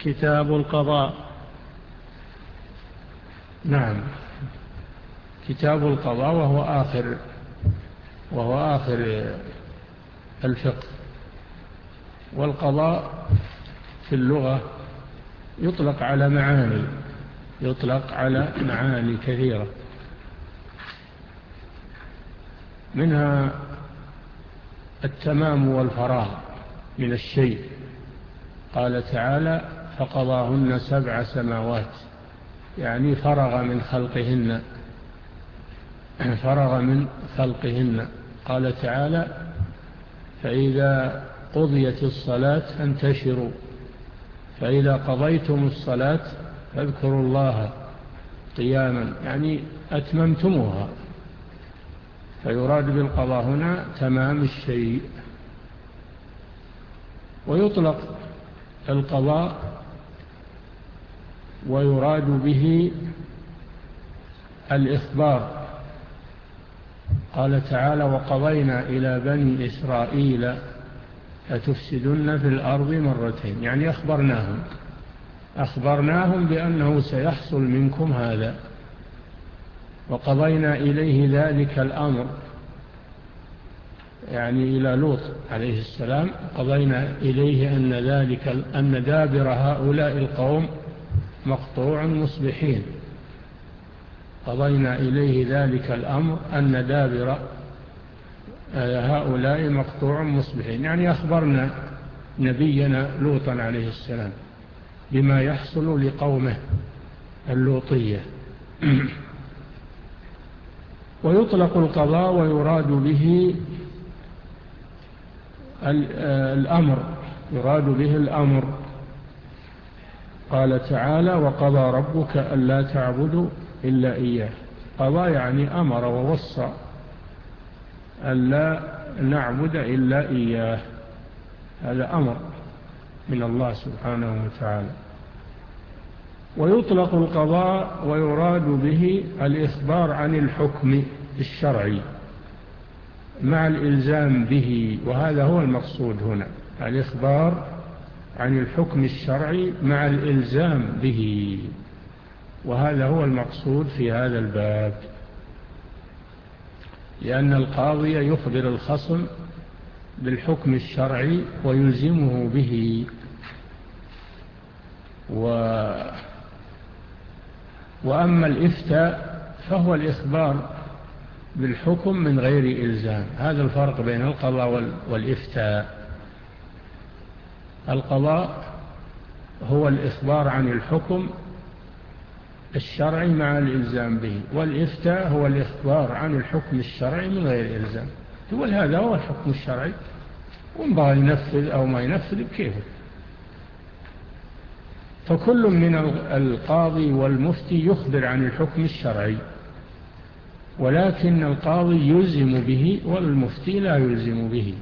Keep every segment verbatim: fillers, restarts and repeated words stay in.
كتاب القضاء. نعم، كتاب القضاء وهو آخر وهو آخر الفقه. والقضاء في اللغة يطلق على معاني يطلق على معاني كثيرة، منها التمام والفراغ من الشيء. قال تعالى: فقضاهن سبع سماوات، يعني فرغ من خلقهن فرغ من خلقهن. قال تعالى: فإذا قضيت الصلاة فانتشروا، فإذا قضيتم الصلاة فاذكروا الله قياما، يعني أتممتموها. فيراد بالقضاء هنا تمام الشيء. ويطلق القضاء ويراد به الإخبار. قال تعالى: وقضينا إلى بني إسرائيل لتفسدن في الأرض مرتين، يعني أخبرناهم أخبرناهم بأنه سيحصل منكم هذا. وقضينا إليه ذلك الأمر، يعني إلى لوط عليه السلام، قضينا إليه أن ذلك أن دابر هؤلاء القوم مقطوع مصبحين. قضينا إليه ذلك الأمر أن دابر هؤلاء مقطوع مصبحين، يعني أخبرنا نبينا لوطا عليه السلام بما يحصل لقومه اللوطية. ويطلق القضاء ويراد به الأمر يراد به الأمر. قال تعالى: وقضى ربك ألا تعبدوا إلا إياه. قضى يعني أمر ووصى ألا نعبد إلا إياه، هذا أمر من الله سبحانه وتعالى. ويطلق القضاء ويراد به الإخبار عن الحكم الشرعي مع الإلزام به، وهذا هو المقصود هنا، الإخبار عن الحكم الشرعي مع الإلزام به، وهذا هو المقصود في هذا الباب. لأن القاضي يخبر الخصم بالحكم الشرعي ويلزمه به. و... وأما الإفتاء فهو الإخبار بالحكم من غير إلزام. هذا الفرق بين القضاء والإفتاء. القضاء هو الإخبار عن الحكم الشرعي مع الإلزام به، والإفتاء هو الإخبار عن الحكم الشرعي من غير إلزام. يقول هذا هو الحكم الشرعي، وإن بغى ينفذ أو ما ينفذ بكيفه. فكل من القاضي والمفتي يخبر عن الحكم الشرعي، ولكن القاضي يلزم به والمفتي لا يلزم به.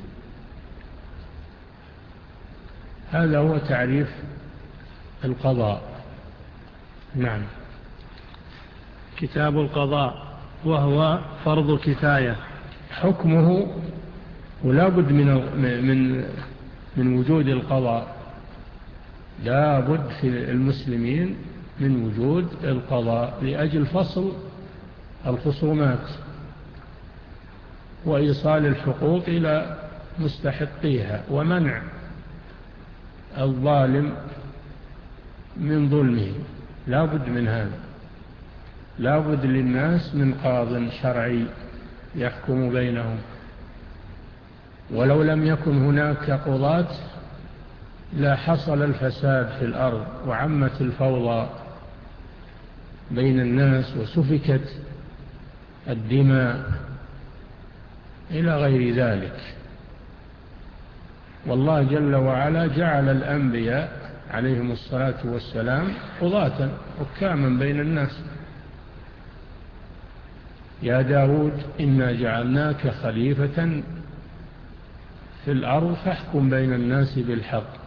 هذا هو تعريف القضاء. نعم. كتاب القضاء وهو فرض كفاية. حكمه ولا بد من من من وجود القضاء، لا بد في المسلمين من وجود القضاء لأجل فصل الخصومات وإيصال الحقوق إلى مستحقيها ومنع الظالم من ظلمه. لا بد من هذا. لا بد للناس من قاض شرعي يحكم بينهم. ولو لم يكن هناك قضاة لا حصل الفساد في الأرض وعمت الفوضى بين الناس وسفكت الدماء إلى غير ذلك. والله جل وعلا جعل الأنبياء عليهم الصلاة والسلام قضاة حكاما بين الناس. يا داود إنا جعلناك خليفة في الأرض فاحكم بين الناس بالحق.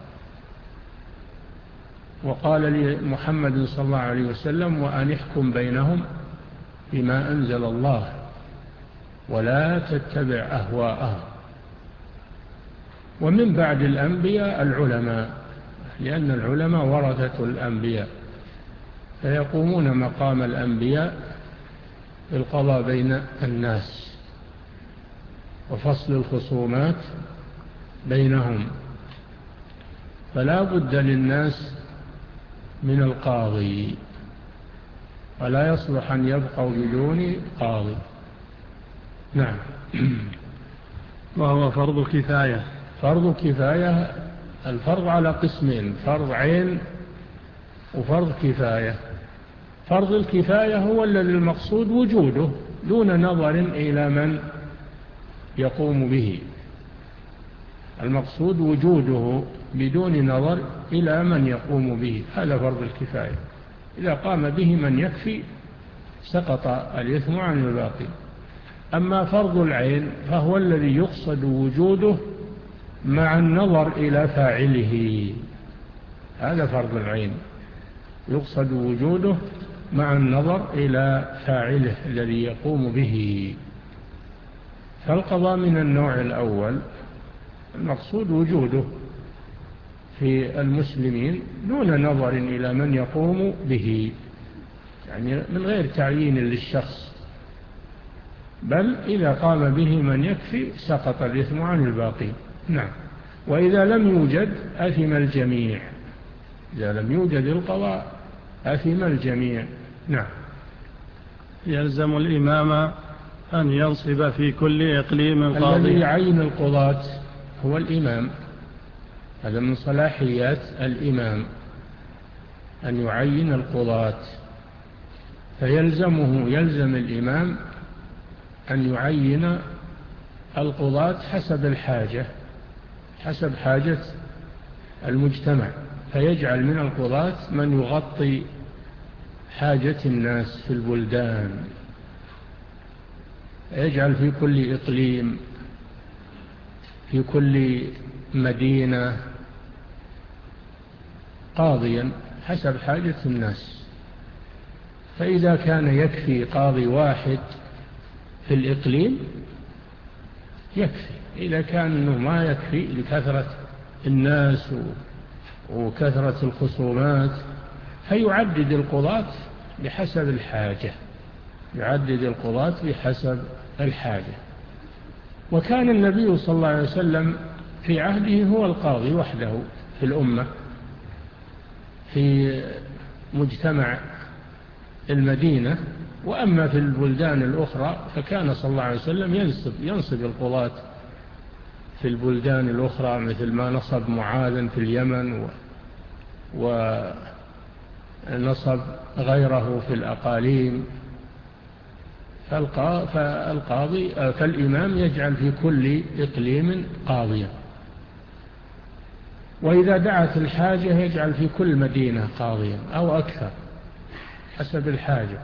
وقال لمحمد صلى الله عليه وسلم: وأن احكم بينهم بما أنزل الله ولا تتبع أهواءهم. ومن بعد الأنبياء العلماء، لأن العلماء ورثة الأنبياء، فيقومون مقام الأنبياء بالقضاء بين الناس وفصل الخصومات بينهم، فلا بد للناس من القاضي، ولا يصلح أن يبقوا بدون قاضي. نعم. وهو فرض كفاية. فرض كفاية، الفرض على قسمين: فرض عين وفرض كفاية. فرض الكفاية هو الذي المقصود وجوده دون نظر إلى من يقوم به، المقصود وجوده بدون نظر إلى من يقوم به، هذا فرض الكفاية. إذا قام به من يكفي سقط الإثم عن الباقي. أما فرض العين فهو الذي يقصد وجوده مع النظر إلى فاعله، هذا فرض العين، يقصد وجوده مع النظر إلى فاعله الذي يقوم به. فالقضاء من النوع الأول المقصود وجوده في المسلمين دون نظر إلى من يقوم به، يعني من غير تعيين للشخص، بل إذا قام به من يكفي سقط الإثم عن الباقي. نعم. وإذا لم يوجد أثم الجميع، إذا لم يوجد القضاء أثم الجميع. نعم. يلزم الإمام أن ينصب في كل إقليم قاضي. الذي يعين القضاة هو الإمام، هذا من صلاحيات الإمام أن يعين القضاة، فيلزمه يلزم الإمام أن يعين القضاة حسب الحاجة، حسب حاجة المجتمع، فيجعل من القضاة من يغطي حاجة الناس في البلدان، يجعل في كل إقليم، في كل مدينة قاضيا حسب حاجة الناس. فإذا كان يكفي قاضي واحد في الإقليم يكفي، إذا كان إنه ما يكفي لكثرة الناس وكثرة الخصومات فيعدد القضاة بحسب الحاجة، يعدد القضاة بحسب الحاجة. وكان النبي صلى الله عليه وسلم في عهده هو القاضي وحده في الأمة في مجتمع المدينة، وأما في البلدان الأخرى فكان صلى الله عليه وسلم ينصب, ينصب القضاة في البلدان الأخرى، مثل ما نصب معاذا في اليمن ونصب غيره في الأقاليم. فالقاضي فالإمام يجعل في كل إقليم قاضيا، وإذا دعت الحاجة يجعل في كل مدينة قاضيا أو أكثر حسب الحاجة.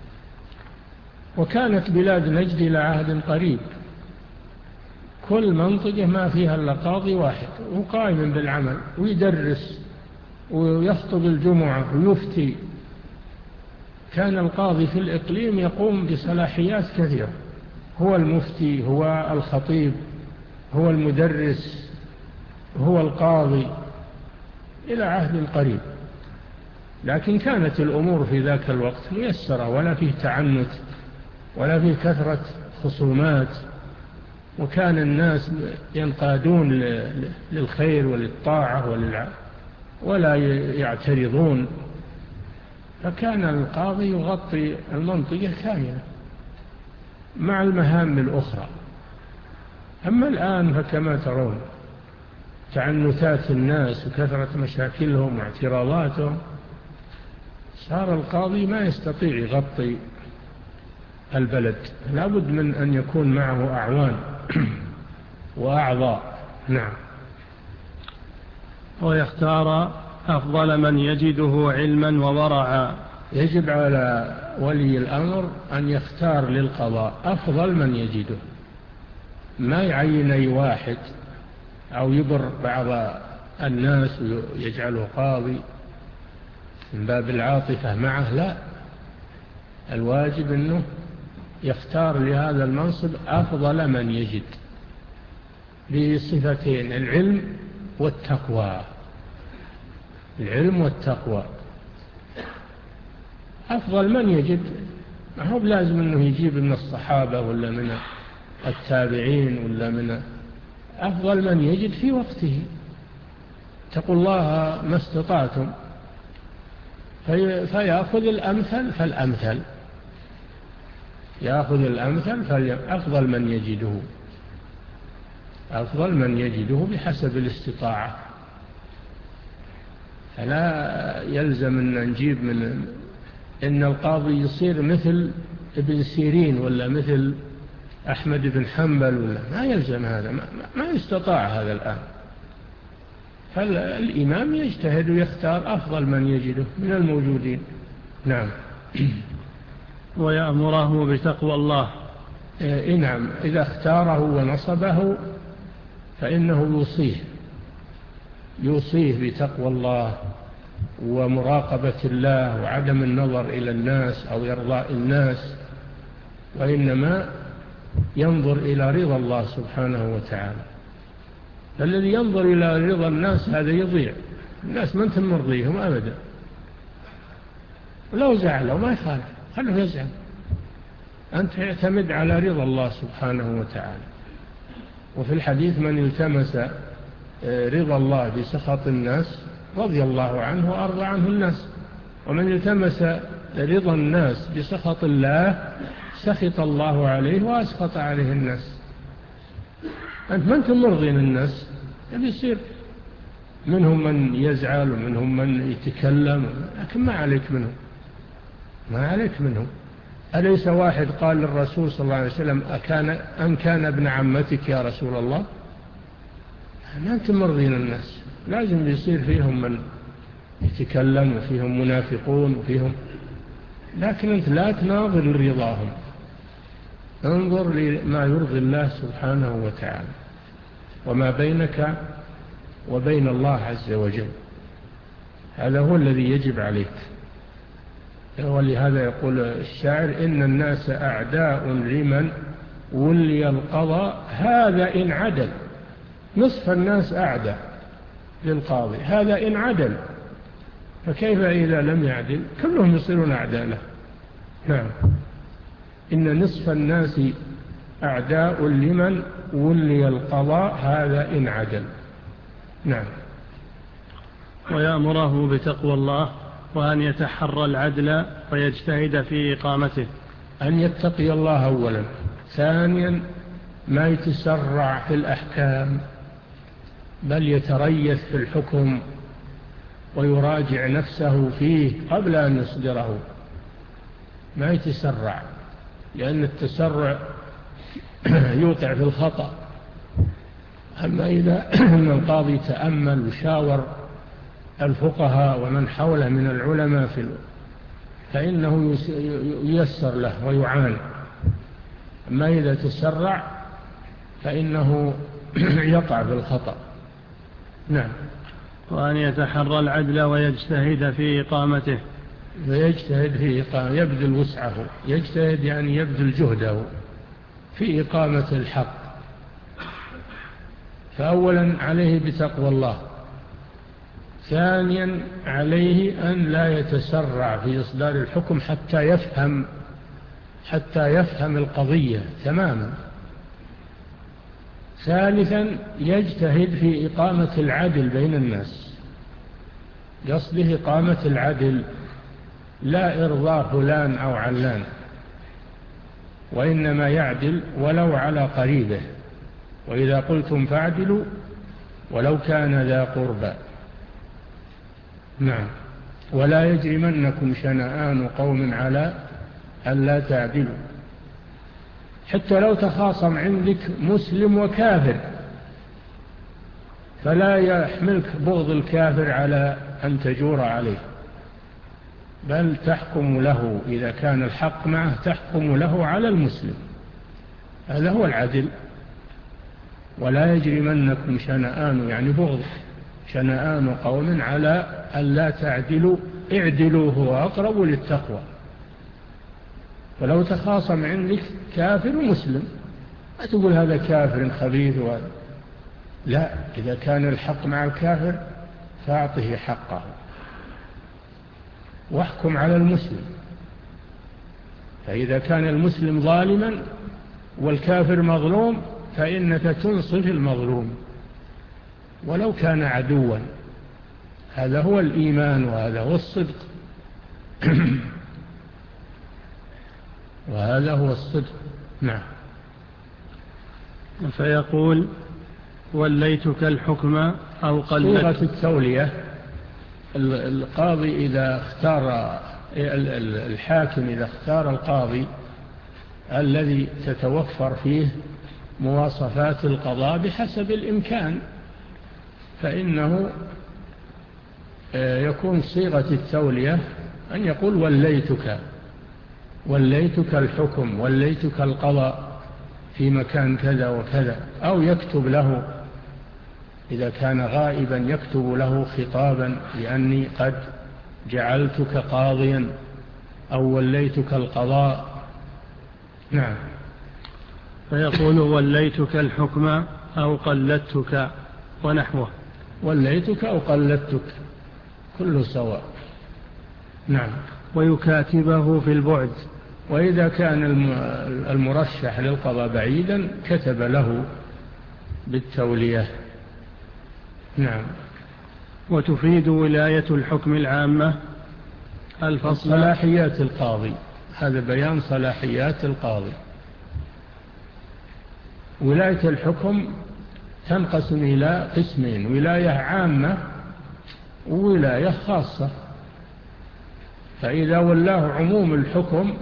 وكانت بلاد نجد إلى عهد قريب كل منطقة ما فيها إلا قاضي واحد وقائم بالعمل ويدرس ويخطب الجمعة ويفتي. كان القاضي في الإقليم يقوم بصلاحيات كثيرة، هو المفتي، هو الخطيب، هو المدرس، هو القاضي إلى عهد قريب. لكن كانت الأمور في ذاك الوقت ميسرة، ولا فيه تعنت ولا فيه كثرة خصومات، وكان الناس ينقادون للخير وللطاعة وللع... ولا يعترضون، فكان القاضي يغطي المنطقة كاملة مع المهام الأخرى. أما الآن فكما ترون تعنتات الناس وكثرة مشاكلهم واعتراضاتهم، صار القاضي ما يستطيع يغطي البلد، لا بد من أن يكون معه أعوان وأعضاء. نعم. ويختار أفضل من يجده علما وورعا. يجب على ولي الأمر أن يختار للقضاء أفضل من يجده، ما يعين أي واحد أو يبر بعض الناس ويجعله قاضي من باب العاطفة معه، لا، الواجب أنه يختار لهذا المنصب أفضل من يجد بصفتين: العلم والتقوى. العلم والتقوى. أفضل من يجد، ما هو بلازم أنه يجيب من الصحابة ولا من التابعين ولا من، أفضل من يجد في وقته. اتقوا الله ما استطعتم، في فيأخذ الأمثل فالأمثل، يأخذ الأمثل فأفضل من يجده، أفضل من يجده بحسب الاستطاعة. فلا يلزم أن نجيب من إن القاضي يصير مثل ابن سيرين ولا مثل أحمد بن حنبل، ولا ما يلزم هذا، ما, ما يستطاع هذا الآن. فالإمام يجتهد ويختار أفضل من يجده من الموجودين. نعم. ويأمره بتقوى الله. إيه نعم، إذا اختاره ونصبه فإنه يوصيه يوصيه بتقوى الله ومراقبة الله وعدم النظر إلى الناس أو إرضاء الناس، وإنما ينظر إلى رضا الله سبحانه وتعالى. الذي ينظر إلى رضا الناس هذا يضيع، الناس ما انت مرضيهم أبدا، ولو زعلوا ما يخالف، خلوه يزعل، أنت اعتمد على رضا الله سبحانه وتعالى. وفي الحديث من التمس رضا الله بسخط الناس رضي الله عنه وأرضى عنه الناس، ومن التمس رضا الناس بسخط الله سخط الله عليه وأسخط عليه الناس. أنت ما أنتم مرضين الناس، يصير منهم من يزعل ومنهم من يتكلم، لكن ما عليك منهم، ما عليك منهم. أليس واحد قال للرسول صلى الله عليه وسلم أكان أن كان ابن عمتك يا رسول الله؟ ما أنتم مرضين الناس، لازم يصير فيهم من يتكلم وفيهم منافقون وفيهم، لكن أنت لا تناظر لرضاهم، انظر لما يرضي الله سبحانه وتعالى وما بينك وبين الله عز وجل، هذا هو الذي يجب عليك. ولهذا يقول الشاعر إن الناس أعداء لمن ولي القضاء هذا إن عدل. نصف الناس أعداء للقاضي هذا إن عدل، فكيف إذا لم يعدل؟ كلهم يصيرون أعداء له. نعم. إن نصف الناس أعداء لمن ولي القضاء هذا إن عدل. نعم. ويأمره بتقوى الله وأن يتحرى العدل ويجتهد في إقامته. أن يتقي الله أولا، ثانيا ما يتسرع في الأحكام، بل يتريث في الحكم ويراجع نفسه فيه قبل أن يصدره، ما يتسرع، لأن التسرع يوقع في الخطأ. أما إذا القاضي تأمل وشاور الفقهاء ومن حوله من العلماء في فإنه ييسر له ويعان. أما إذا تسرع فإنه يقع في الخطأ. نعم. وأن يتحرى العدل ويجتهد في إقامته. ويجتهد في إقامة، يبذل وسعه، يجتهد يعني يبذل جهده في إقامة الحق. فأولا عليه بتقوى الله، ثانيا عليه أن لا يتسرع في إصدار الحكم حتى يفهم حتى يفهم القضية تماما. ثالثا يجتهد في إقامة العدل بين الناس، يصله إقامة العدل لا إرضاء فلان أو علان، وإنما يعدل ولو على قريبه، وإذا قلتم فاعدلوا ولو كان ذا قربى. نعم. ولا يجرمنكم شنآن قوم على ألا تعدلوا، حتى لو تخاصم عندك مسلم وكافر فلا يحملك بغض الكافر على أن تجور عليه، بل تحكم له إذا كان الحق معه، تحكم له على المسلم، هذا هو العدل. ولا يجرمنكم شنآن يعني بغض، شنآن قوم على ألا تعدلوا اعدلوا هو أقرب للتقوى. ولو تخاصم عندك كافر ومسلم ما تقول هذا كافر خبيث وهذا، لا، إذا كان الحق مع الكافر فأعطه حقه، واحكم على المسلم. فإذا كان المسلم ظالما والكافر مظلوم فإنك تنصف المظلوم ولو كان عدوا. هذا هو الإيمان وهذا هو الصدق. وهذا هو الصدق. نعم. فيقول وليتك الحكم أو قلت. صيغة التولية، القاضي إذا اختار الحاكم إذا اختار القاضي الذي تتوفر فيه مواصفات القضاء بحسب الإمكان فإنه يكون صيغة التولية أن يقول وليتك وليتك الحكم وليتك القضاء في مكان كذا وكذا، أو يكتب له إذا كان غائبا يكتب له خطابا لأني قد جعلتك قاضيا أو وليتك القضاء. نعم. فيقول وليتك الحكم أو قلدتك ونحوه. وليتك أو قلدتك كله سواء. نعم. ويكاتبه في البعد. وإذا كان المرشح للقضاء بعيدا كتب له بالتولية. نعم. وتفيد ولاية الحكم العامة الفصل. صلاحيات القاضي، هذا بيان صلاحيات القاضي. ولاية الحكم تنقسم إلى قسمين: ولاية عامة وولاية خاصة. فإذا ولاه عموم الحكم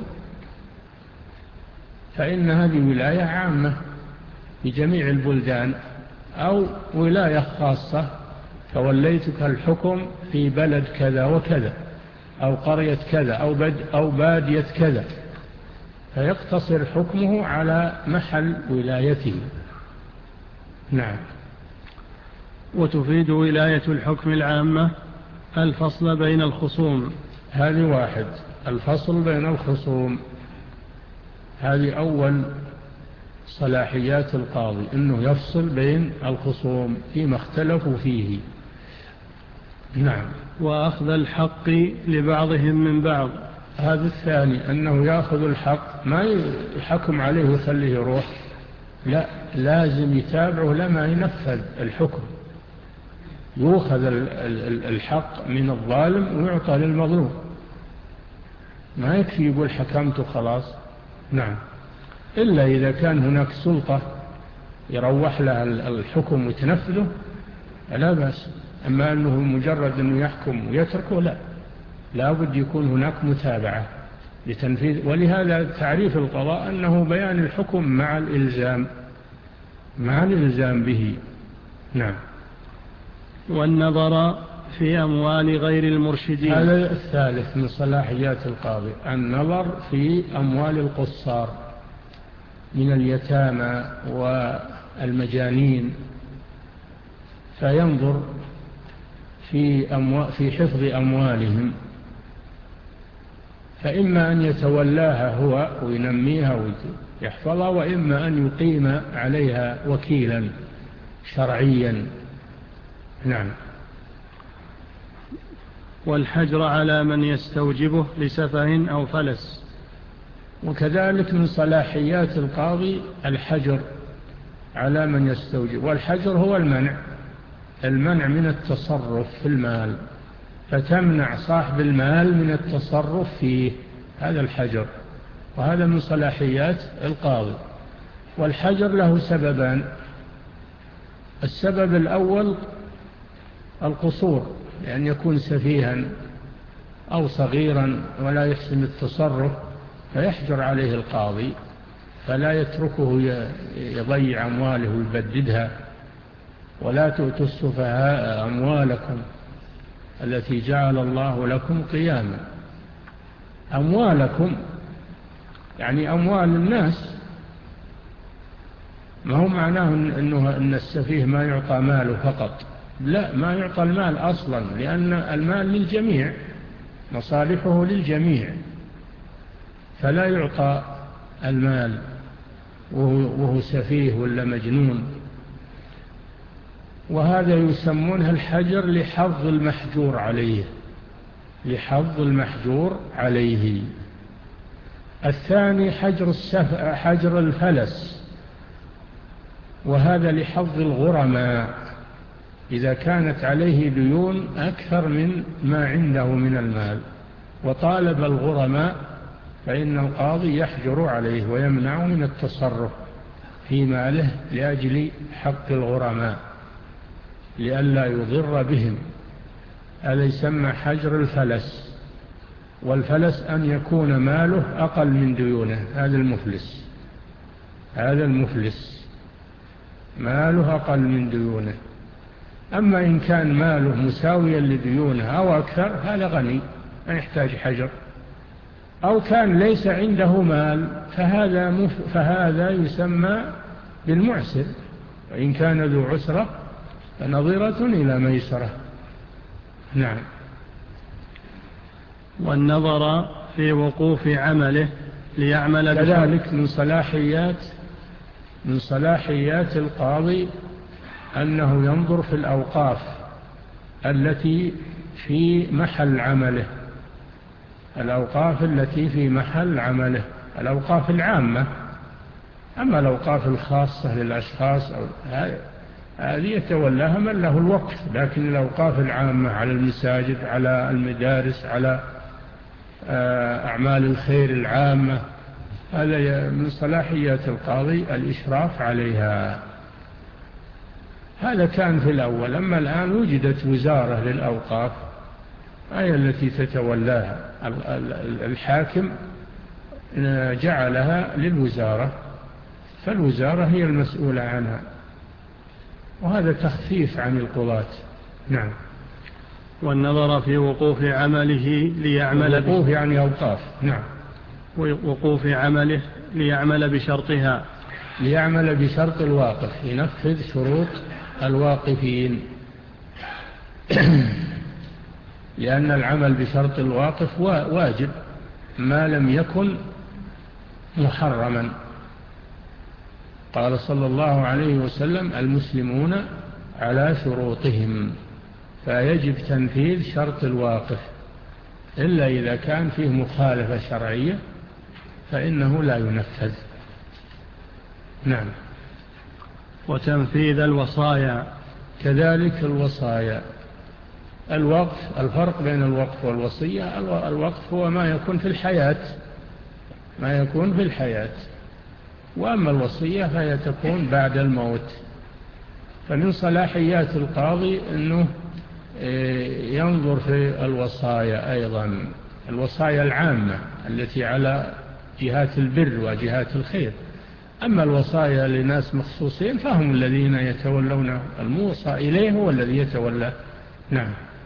فإن هذه ولاية عامة بجميع البلدان، أو ولاية خاصة فوليتك الحكم في بلد كذا وكذا أو قرية كذا أو, بد أو بادية كذا، فيقتصر حكمه على محل ولايته. نعم. وتفيد ولاية الحكم العامة الفصل بين الخصوم. هذه واحد، الفصل بين الخصوم، هذه أول صلاحيات القاضي، أنه يفصل بين الخصوم فيما اختلفوا فيه. نعم. وأخذ الحق لبعضهم من بعض. هذا الثاني، أنه يأخذ الحق، ما يحكم عليه ويخليه يروح، لا، لازم يتابعه لما ينفذ الحكم، يؤخذ الحق من الظالم ويعطى للمظلوم، ما يكفي يقول حكمت خلاص. نعم. إلا إذا كان هناك سلطة يروح لها الحكم وتنفذه لا بأس، أما أنه مجرد أنه يحكم ويتركه لا، لا بد يكون هناك متابعة لتنفيذ. ولهذا تعريف القضاء أنه بيان الحكم مع الإلزام مع الإلزام به. نعم. والنظر في أموال غير المرشدين. هذا الثالث من صلاحيات القاضي، النظر في أموال القصار من اليتامى والمجانين، فينظر في, أمو... في حفظ أموالهم، فإما أن يتولاها هو وينميها ويحفظها، وإما أن يقيم عليها وكيلا شرعيا. نعم. والحجر على من يستوجبه لسفه أو فلس. وكذلك من صلاحيات القاضي الحجر على من يستوجب، والحجر هو المنع المنع من التصرف في المال، فتمنع صاحب المال من التصرف فيه، هذا الحجر، وهذا من صلاحيات القاضي. والحجر له سببان: السبب الأول القصور، لأن يكون سفيها أو صغيرا ولا يحسن التصرف فيحجر عليه القاضي، فلا يتركه يضيع أمواله ويبددها. ولا تؤتوا السفهاء أموالكم التي جعل الله لكم قياما. أموالكم يعني أموال الناس، ما هو معناه إنه أن السفيه ما يعطى ماله فقط، لا، ما يعطى المال أصلا، لأن المال للجميع، مصالحه للجميع، فلا يعطى المال وهو سفيه ولا مجنون. وهذا يسمونه الحجر لحظ المحجور عليه، لحظ المحجور عليه. الثاني حجر, السف... حجر الفلس، وهذا لحظ الغرماء إذا كانت عليه ديون أكثر من ما عنده من المال وطالب الغرماء، فإن القاضي يحجر عليه ويمنعه من التصرف في ماله لأجل حق الغرماء لئلا يضر بهم. هذا يسمى حجر الفلس. والفلس أن يكون ماله أقل من ديونه، هذا المفلس. هذا المفلس ماله أقل من ديونه. أما إن كان ماله مساويا لديونه أو أكثر هذا غني ما يحتاج حجر. أو كان ليس عنده مال فهذا, مف... فهذا يسمى بالمعسر. وإن كان ذو عسرة فنظرة إلى ميسرة. نعم. والنظر في وقوف عمله ليعمل كذلك من صلاحيات من صلاحيات القاضي أنه ينظر في الأوقاف التي في محل عمله، الأوقاف التي في محل عمله، الأوقاف العامة. أما الأوقاف الخاصة للأشخاص أو هذه يتولاها من له الوقف، لكن الأوقاف العامة على المساجد، على المدارس، على أعمال الخير العامة، هذا من صلاحيات القاضي الإشراف عليها. هذا كان في الأول. أما الآن وجدت وزارة للأوقاف هي التي تتولاها، الحاكم جعلها للوزارة، فالوزارة هي المسؤولة عنها، وهذا تخفيف عن القضاة. نعم. والنظر في وقوف عمله ليعمل وقوف يعني أوقاف. نعم. وقوف عمله ليعمل بشرطها، ليعمل بشرط الواقف، ينفذ شروط الواقفين. لأن العمل بشرط الواقف واجب ما لم يكن محرما. قال صلى الله عليه وسلم: المسلمون على شروطهم، فيجب تنفيذ شرط الواقف، إلا إذا كان فيه مخالفة شرعية فإنه لا ينفذ. نعم. وتنفيذ الوصايا، كذلك الوصايا. الوقف، الفرق بين الوقف والوصية: الوقف هو ما يكون في الحياة، ما يكون في الحياة، وأما الوصية فهي تكون بعد الموت. فمن صلاحيات القاضي أنه ينظر في الوصايا أيضا، الوصايا العامة التي على جهات البر وجهات الخير. أما الوصايا لناس مخصوصين فهم الذين يتولون، الموصى إليه هو الذي يتولى. نعم.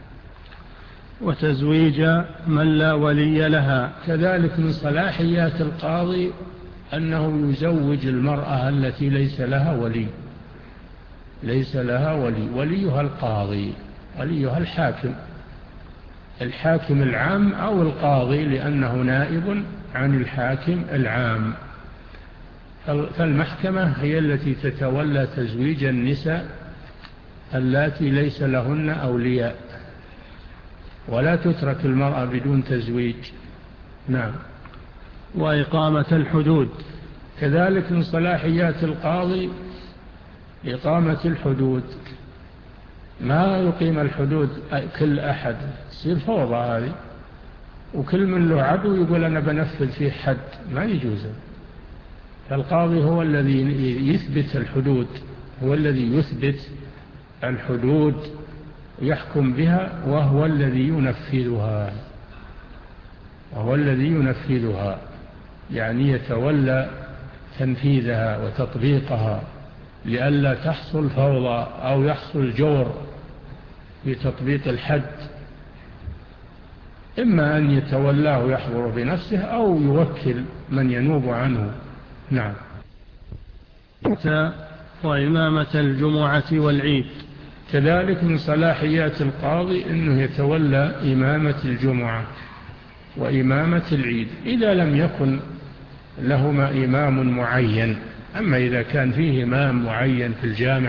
وتزويج من لا ولي لها، كذلك من صلاحيات القاضي أنه يزوج المرأة التي ليس لها ولي، ليس لها ولي، وليها القاضي، وليها الحاكم، الحاكم العام أو القاضي، لأنه نائب عن الحاكم العام. فالمحكمة هي التي تتولى تزويج النساء اللاتي ليس لهن أولياء، ولا تترك المرأة بدون تزويج. نعم. وإقامة الحدود، كذلك من صلاحيات القاضي إقامة الحدود. ما يقيم الحدود كل أحد، تصير فوضى هذه، وكل من له عدو يقول أنا بنفذ فيه حد، ما يجوز. فالقاضي هو الذي يثبت الحدود، هو الذي يثبت الحدود يحكم بها، وهو الذي ينفذها، وهو الذي ينفذها يعني يتولى تنفيذها وتطبيقها، لئلا تحصل فوضى أو يحصل جور في تطبيق الحد، إما أن يتولاه يحضر بنفسه أو يوكل من ينوب عنه. نعم. وإمامة الجمعة والعيد، كذلك من صلاحيات القاضي أنه يتولى إمامة الجمعة وإمامة العيد إذا لم يكن لهما إمام معين. أما إذا كان فيه إمام معين في الجامع،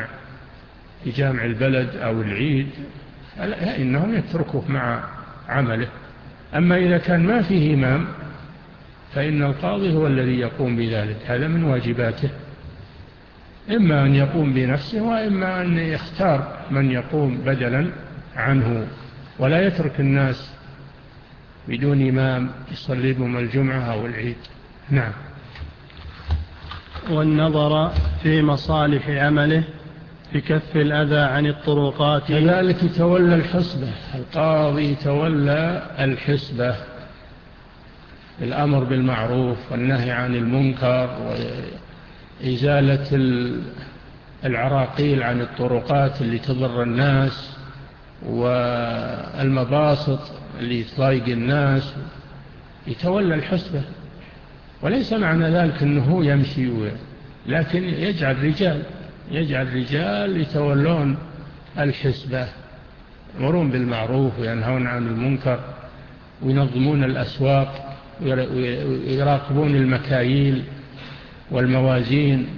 في جامع البلد أو العيد، فإنهم يتركوه مع عمله أما إذا كان ما فيه إمام فإن القاضي هو الذي يقوم بذلك، هذا من واجباته، إما أن يقوم بنفسه وإما أن يختار من يقوم بدلا عنه، ولا يترك الناس بدون إمام يصلي بهم الجمعة أو العيد. نعم. والنظر في مصالح عمله بكف الأذى عن الطرقات. كذلك يتولى الحسبة، القاضي يتولى الحسبة، الأمر بالمعروف والنهي عن المنكر وإزالة العراقيل عن الطرقات اللي تضر الناس والمباسط اللي تضايق الناس، يتولى الحسبة. وليس معنى ذلك أنه يمشي، لكن يجعل رجال يجعل رجال يتولون الحسبة، يأمرون بالمعروف وينهون عن المنكر وينظمون الأسواق ويراقبون المكاييل والموازين.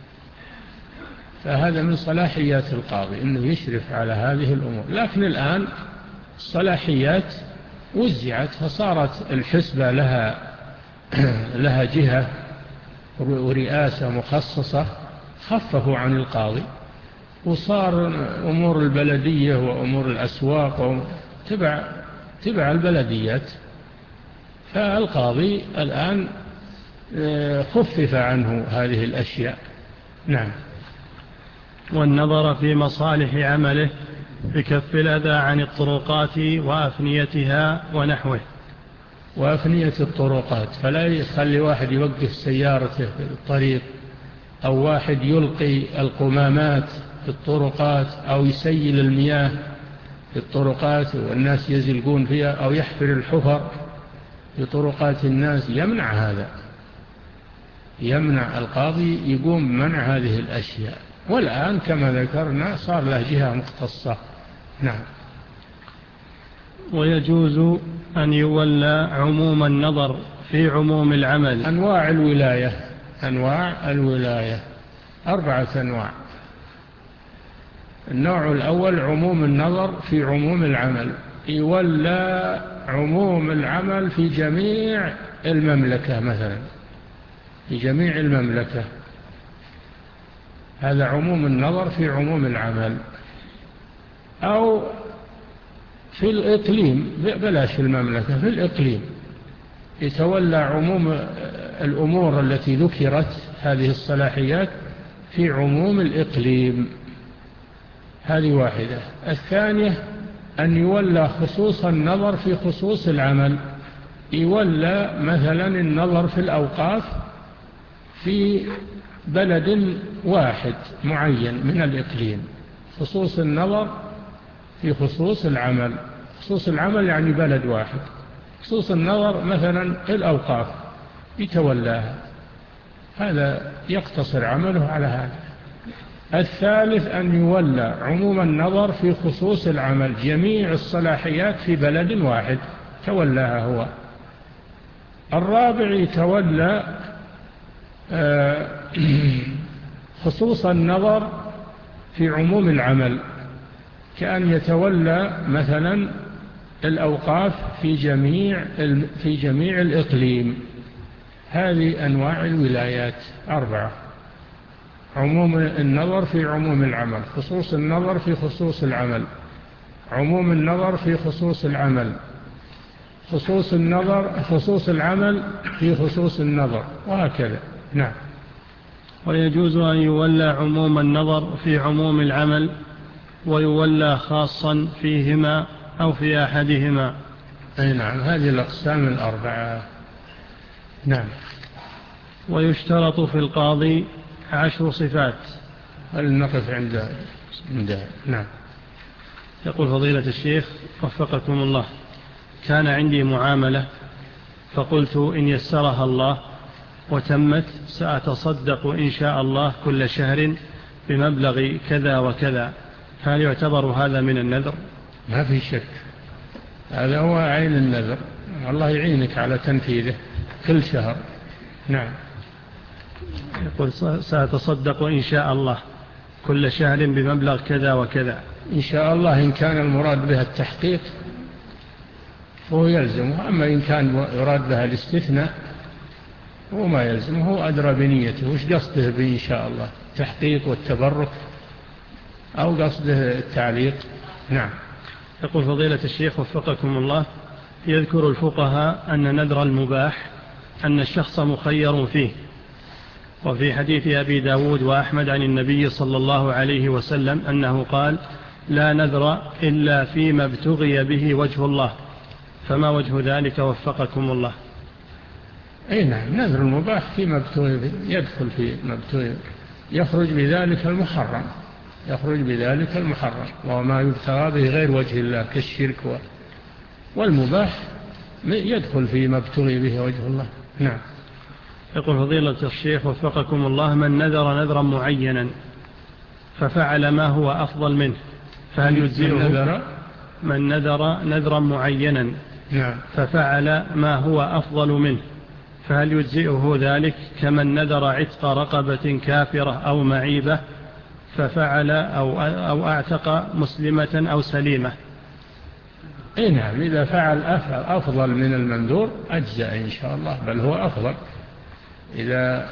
فهذا من صلاحيات القاضي أنه يشرف على هذه الأمور. لكن الآن الصلاحيات وزعت، فصارت الحسبة لها لها جهة ورئاسة مخصصة، خففوا عن القاضي، وصار أمور البلدية وأمور الأسواق تبع تبع البلديات. فالقاضي الآن خفف عنه هذه الأشياء. نعم. والنظر في مصالح عمله بكف الأذى عن الطرقات وأفنيتها ونحوه. وأفنية الطرقات، فلا يخلي واحد يوقف سيارته في الطريق، أو واحد يلقي القمامات في الطرقات، أو يسيل المياه في الطرقات والناس يزلقون فيها، أو يحفر الحفر في طرقات الناس. يمنع هذا، يمنع القاضي يقوم بمنع هذه الأشياء. والآن كما ذكرنا صار له جهة مختصة. نعم. ويجوز أن يولى عموم النظر في عموم العمل. أنواع الولاية أنواع الولاية أربعة أنواع. النوع الأول عموم النظر في عموم العمل، يولى عموم العمل في جميع المملكة، مثلا في جميع المملكة، هذا عموم النظر في عموم العمل. أو في الإقليم، بلاش المملكة، في الإقليم يتولى عموم الأمور التي ذكرت هذه الصلاحيات في عموم الإقليم، هذه واحدة. الثانية أن يولى خصوص النظر في خصوص العمل، يولى مثلا النظر في الأوقاف في بلد واحد معين من الإقليم، خصوص النظر في خصوص العمل. خصوص العمل يعني بلد واحد، خصوص النظر مثلا الأوقاف يتولاها، هذا يقتصر عمله على هذا. الثالث أن يولى عموم النظر في خصوص العمل، جميع الصلاحيات في بلد واحد تولاها هو. الرابع يتولى خصوص النظر في عموم العمل، كأن يتولى مثلا الأوقاف في جميع في جميع الإقليم. هذه أنواع الولايات أربعة: عموم النظر في عموم العمل، خصوص النظر في خصوص العمل، عموم النظر في خصوص العمل، خصوص النظر خصوص العمل في خصوص النظر، وهكذا. نعم. ويجوز أن يولى عموم النظر في عموم العمل، ويولى خاصا فيهما أو في أحدهما. أي نعم، هذه الأقسام الأربعة. نعم. ويشترط في القاضي عشر صفات. هل نقف عند عند نعم. يقول فضيلة الشيخ وفقكم الله: كان عندي معاملة فقلت إن يسرها الله وتمت سأتصدق إن شاء الله كل شهر بمبلغ كذا وكذا، هل يعتبر هذا من النذر؟ ما في شك، هذا هو عين النذر، الله يعينك على تنفيذه كل شهر. نعم. يقول سأتصدق إن شاء الله كل شهر بمبلغ كذا وكذا. إن شاء الله إن كان المراد بها التحقيق وهو يلزمه. أما إن كان يراد بها الاستثناء هو ما يلزمه، هو أدرى بنيته وش قصده به إن شاء الله، التحقيق والتبرك أو قصده التعليق. نعم. يقول فضيلة الشيخ وفقكم الله، يذكر الفقهاء أن نذر المباح أن الشخص مخير فيه، وفي حديث أبي داود وأحمد عن النبي صلى الله عليه وسلم أنه قال لا نذر إلا فيما ابتغي به وجه الله، فما وجه ذلك وفقكم الله؟ أي نعم، نذر المباح فيما ابتغي به يدخل في ما ابتغي، يخرج بذلك المحرم، يخرج بذلك المحرم وما يبتغى به غير وجه الله كالشرك والمباح يدخل في ما ابتغي به وجه الله. نعم. يقول فضيلة الشيخ وفقكم الله، من نذر نذرا معينا ففعل ما هو أفضل منه فهل يجزئه؟ من نذر نذرا معينا نعم. ففعل ما هو أفضل منه فهل يجزئه ذلك كمن نذر عتق رقبة كافرة أو معيبة ففعل أو, أو أعتق مسلمة أو سليمة؟ إيه نعم، إذا فعل أفضل من المنذور أجزأ إن شاء الله، بل هو أفضل. إذا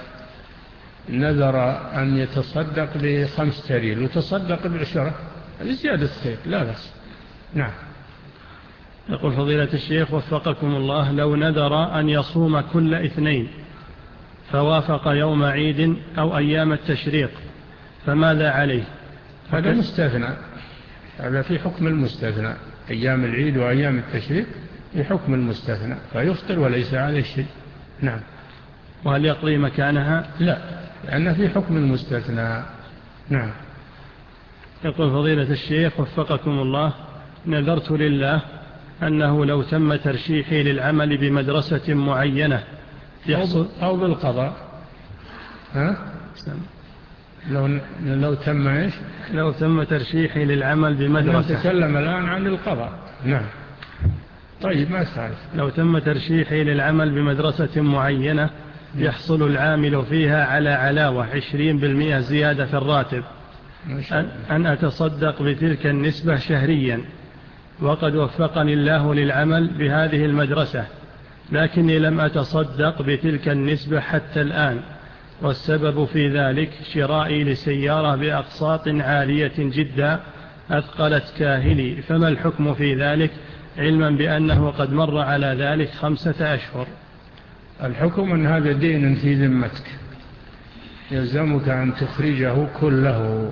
نذر أن يتصدق بخمس تريل وتصدق بعشرة لزيادة خير لا بأس. نعم. يقول فضيلة الشيخ وفقكم الله، لو نذر أن يصوم كل اثنين فوافق يوم عيد أو أيام التشريق فماذا عليه؟ هذا مستثنى، هذا في حكم المستثنى، أيام العيد وأيام التشريق في حكم المستثنى فيفطر وليس عليه شيء. نعم. وهل يقضي مكانها؟ لا، لأنه في حكم المستثنى. نعم. يقول فضيلة الشيخ وفقكم الله، نذرت لله أنه لو تم ترشيحي للعمل بمدرسة معينة يحصل أو بالقضاء. ها؟ لو لو تم إيش؟ لو تم ترشيحي للعمل بمدرسة. نتكلم الآن عن القضاء. نعم. طيب ما تعرف. لو تم ترشيحي للعمل بمدرسة معينة يحصل العامل فيها على علاوة عشرين بالمئة زيادة في الراتب، أن, أن أتصدق بتلك النسبة شهريا، وقد وفقني الله للعمل بهذه المدرسة لكني لم أتصدق بتلك النسبة حتى الآن، والسبب في ذلك شرائي لسيارة بأقساط عالية جدا أثقلت كاهلي، فما الحكم في ذلك علما بأنه قد مر على ذلك خمسة أشهر؟ الحكم أن هذا دين في ذمتك يلزمك أن تخرجه كله،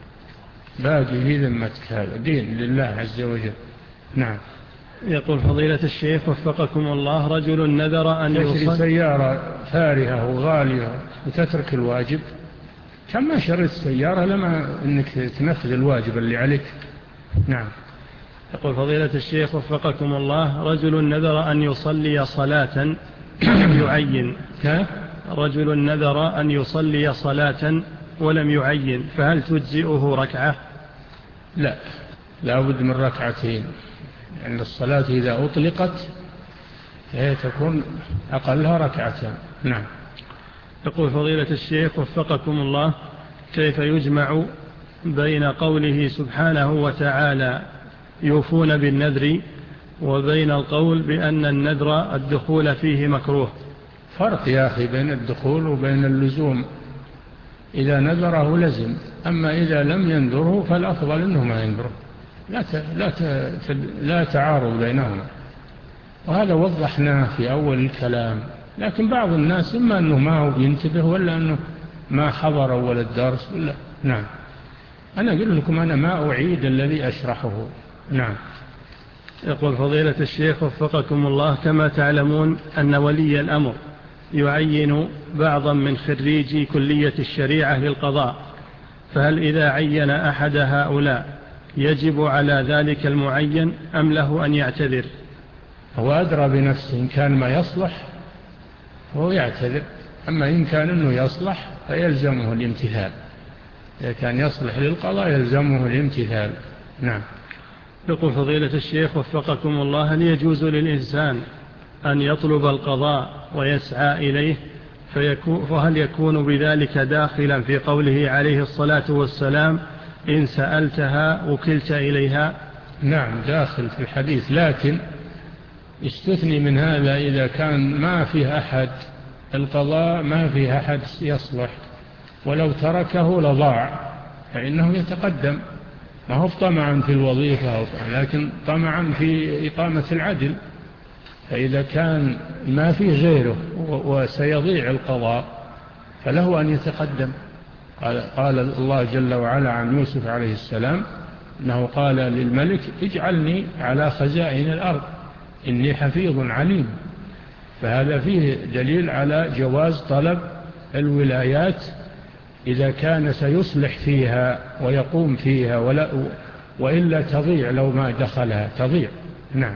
باقي في ذمتك، هذا دين لله عز وجل. نعم. يقول فضيلة الشيخ وفقكم الله، رجل نذر أن يشتري سيارة فارهة وغالية وتترك الواجب، كما شريت السيارة لما أنك تنفذ الواجب اللي عليك. نعم. يقول فضيلة الشيخ وفقكم الله، رجل نذر أن يصلي صلاة ولم يعين رجل نذر أن يصلي صلاة ولم يعين فهل تجزئه ركعة؟ لا، لا بد من ركعتين، لأن يعني الصلاة إذا أطلقت هي تكون أقلها ركعتين. نعم. يقول فضيلة الشيخ وفقكم الله، كيف يجمع بين قوله سبحانه وتعالى يوفون بالنذر وبين القول بأن النذر الدخول فيه مكروه؟ فرق يا أخي بين الدخول وبين اللزوم، إذا نذره لزم، أما إذا لم ينذره فالأفضل أنه ما ينذره، لا لا لا تعارض بينهما، وهذا وضحناه في أول الكلام. لكن بعض الناس إما أنه ما هو ينتبه ولا أنه ما حضر أول الدرس ولا. نعم. أنا أقول لكم أنا ما أعيد الذي أشرحه. نعم. يقول فضيلة الشيخ وفقكم الله، كما تعلمون أن ولي الأمر يعين بعضا من خريجي كلية الشريعة للقضاء، فهل إذا عين أحد هؤلاء يجب على ذلك المعين أم له أن يعتذر؟ هو أدرى بنفسه، إن كان ما يصلح هو يعتذر، أما إن كان أنه يصلح فيلزمه الامتثال، إذا كان يصلح للقضاء يلزمه الامتثال. نعم. يقول فضيلة الشيخ وفقكم الله، هل يجوز للإنسان أن يطلب القضاء ويسعى إليه فيكون فهل يكون بذلك داخلا في قوله عليه الصلاة والسلام إن سألتها وكلت إليها؟ نعم، داخل في الحديث، لكن يستثني من هذا إذا كان ما فيه أحد، القضاء ما فيه أحد يصلح، ولو تركه لضاع، فإنه يتقدم، ما هو طمعا في الوظيفة لكن طمعا في إقامة العدل. فإذا كان ما فيه غيره وسيضيع القضاء فله أن يتقدم. قال, قال الله جل وعلا عن يوسف عليه السلام أنه قال للملك اجعلني على خزائن الأرض إني حفيظ عليم. فهذا فيه دليل على جواز طلب الولايات إذا كان سيصلح فيها ويقوم فيها، ولا وإلا تضيع لو ما دخلها تضيع. نعم.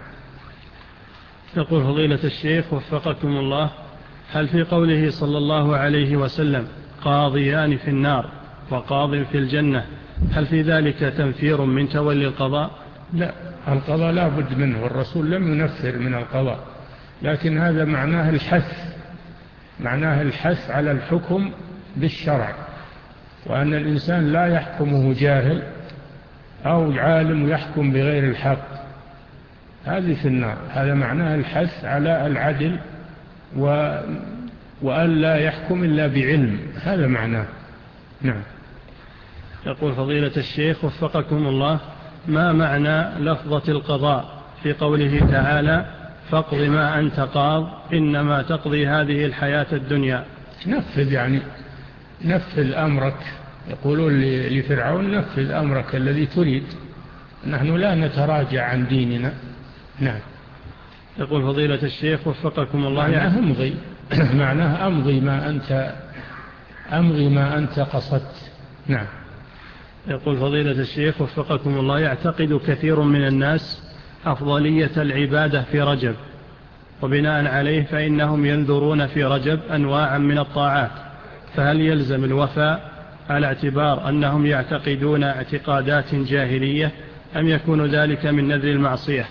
يقول فضيلة الشيخ وفقكم الله: هل في قوله صلى الله عليه وسلم قاضيان في النار وقاض في الجنة، هل في ذلك تنفير من تولي القضاء؟ لا، القضاء لا بد منه، والرسول لم ينفر من القضاء، لكن هذا معناه الحث، معناه الحث على الحكم بالشرع، وأن الإنسان لا يحكمه جاهل أو عالم يحكم بغير الحق، هذه في النار. هذا معناه الحث على العدل و... وأن لا يحكم إلا بعلم، هذا معناه. نعم. يقول فضيلة الشيخ وفقكم الله: ما معنى لفظة القضاء في قوله تعالى فاقض ما أنت قاض إنما تقضي هذه الحياة الدنيا؟ نفذ، يعني نفذ أمرك. يقولون لفرعون نفذ أمرك الذي تريد، نحن لا نتراجع عن ديننا. نعم. يقول فضيلة الشيخ وفقكم الله: معناه أمضي معناه أمضي ما أنت أمضي ما أنت قصدت. نعم. يقول فضيلة الشيخ وفقكم الله: يعتقد كثير من الناس أفضلية العبادة في رجب، وبناء عليه فإنهم ينذرون في رجب أنواعا من الطاعات، فهل يلزم الوفاء على اعتبار أنهم يعتقدون اعتقادات جاهلية، أم يكون ذلك من نذر المعصية؟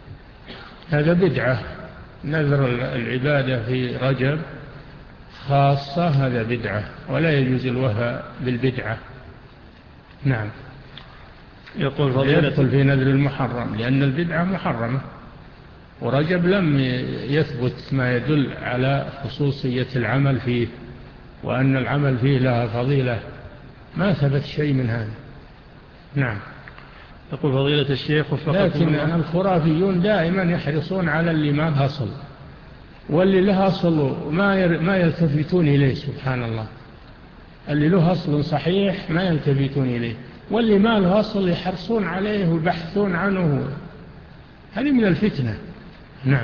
هذا بدعة، نذر العبادة في رجب خاصة، هذا بدعة، ولا يجوز الوفاء بالبدعة. نعم. يقول فضيلة يدخل في نذر المحرم، لأن البدعة محرمة، ورجب لم يثبت ما يدل على خصوصية العمل فيه وأن العمل فيه لها فضيلة، ما ثبت شيء من هذا. نعم. يقول فضيلة الشيخ وفقكم لكن الله: الخرافيون دائما يحرصون على اللي ما له أصل، واللي له أصل ما ما يلتفتون إليه. سبحان الله، اللي له أصل صحيح ما يلتفتون إليه، واللي ما له أصل يحرصون عليه ويبحثون عنه. هذه من الفتنة. نعم.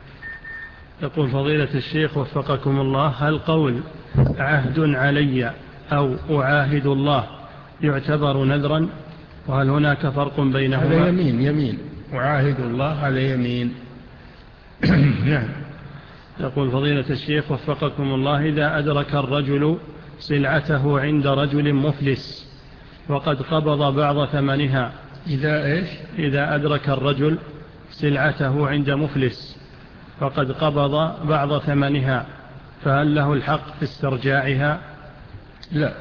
يقول فضيلة الشيخ وفقكم الله: هل قول عهد علي أو أعاهد الله يعتبر نذرا، وهل هناك فرق بينهما؟ هذا يمين، يمين أعاهد الله هذا يمين. نعم. يقول فضيلة الشيخ وفقكم الله: إذا أدرك الرجل سلعته عند رجل مفلس وقد قبض بعض ثمنها، إذا إيش؟ إذا أدرك الرجل سلعته عند مفلس وقد قبض بعض ثمنها، فهل له الحق في استرجاعها؟ لا،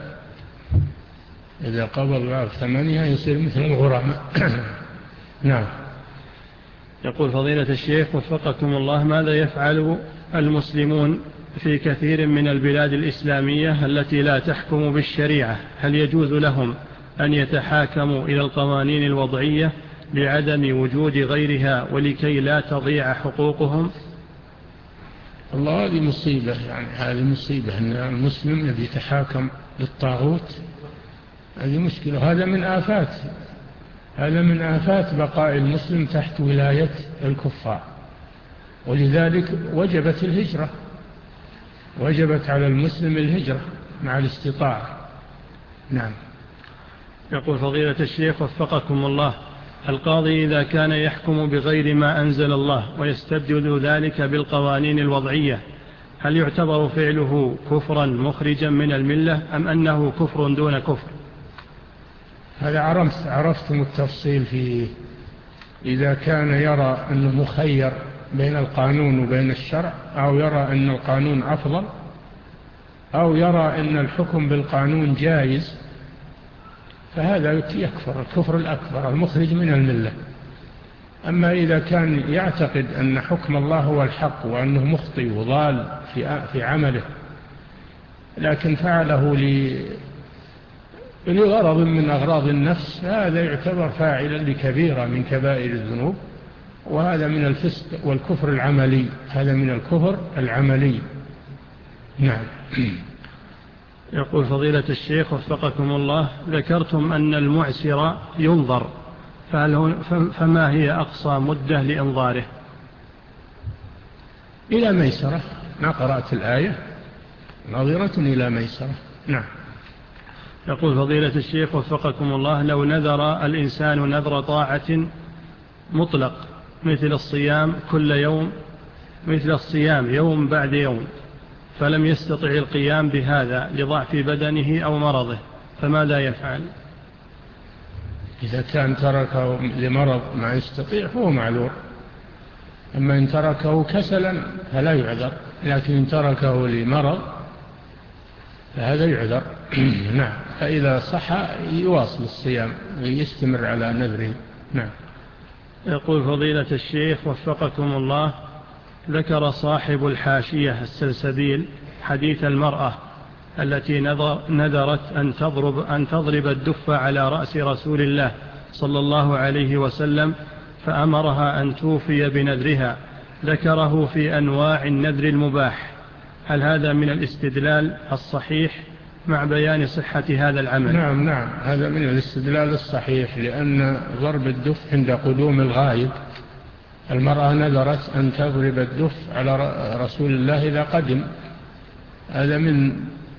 إذا قبض بعض ثمنها يصير مثل الغرامة. نعم. يقول فضيلة الشيخ وفقكم الله: ماذا يفعل المسلمون في كثير من البلاد الإسلامية التي لا تحكم بالشريعة؟ هل يجوز لهم أن يتحاكموا إلى القوانين الوضعية لعدم وجود غيرها ولكي لا تضيع حقوقهم؟ الله، هذه مصيبة، يعني هذه مصيبة أن المسلم الذي يتحاكم للطاغوت، هذه مشكلة. هذا من آفات هذا من آفات بقاء المسلم تحت ولاية الكفار، ولذلك وجبت الهجرة، وجبت على المسلم الهجرة مع الاستطاعة. نعم. يقول فضيلة الشيخ وفقكم الله: القاضي إذا كان يحكم بغير ما أنزل الله ويستبدل ذلك بالقوانين الوضعية، هل يعتبر فعله كفرا مخرجا من الملة، أم أنه كفر دون كفر؟ هذا عرفت عرفتم التفصيل فيه. إذا كان يرى أنه مخير بين القانون وبين الشرع، أو يرى أن القانون أفضل، أو يرى أن الحكم بالقانون جائز، فهذا يكفر الكفر الأكبر المخرج من الملة. أما إذا كان يعتقد أن حكم الله هو الحق وأنه مخطئ وضال في في عمله، لكن فعله لغرض من أغراض النفس، هذا يعتبر فاعلا لكبيرة من كبائر الذنوب، وهذا من الفسق والكفر العملي، هذا من الكفر العملي. نعم. يقول فضيلة الشيخ وفقكم الله، ذكرتم أن المعسر ينظر، فهل فما هي أقصى مدة لإنظاره؟ إلى ميسرة، ما قرأت الآية، ناظرة إلى ميسرة. نعم. يقول فضيلة الشيخ وفقكم الله، لو نذر الإنسان نذر طاعة مطلق مثل الصيام كل يوم، مثل الصيام يوم بعد يوم، فلم يستطع القيام بهذا لضعف بدنه أو مرضه، فماذا يفعل؟ إذا كان تركه لمرض ما يستطيع فهو معذور، أما إن تركه كسلا فلا يعذر، لكن إن تركه لمرض فهذا يعذر. نعم. فإذا صح يواصل الصيام ويستمر على نذره. نعم. يقول فضيلة الشيخ وفقكم الله، ذكر صاحب الحاشية السلسبيل حديث المرأة التي نذرت أن تضرب, أن تضرب الدف على رأس رسول الله صلى الله عليه وسلم، فأمرها أن توفي بنذرها، ذكره في أنواع النذر المباح، هل هذا من الاستدلال الصحيح مع بيان صحة هذا العمل؟ نعم نعم، هذا من الاستدلال الصحيح، لأن ضرب الدف عند قدوم الغائب، المرأة نذرت أن تضرب الدف على رسول الله إذا قدم، هذا من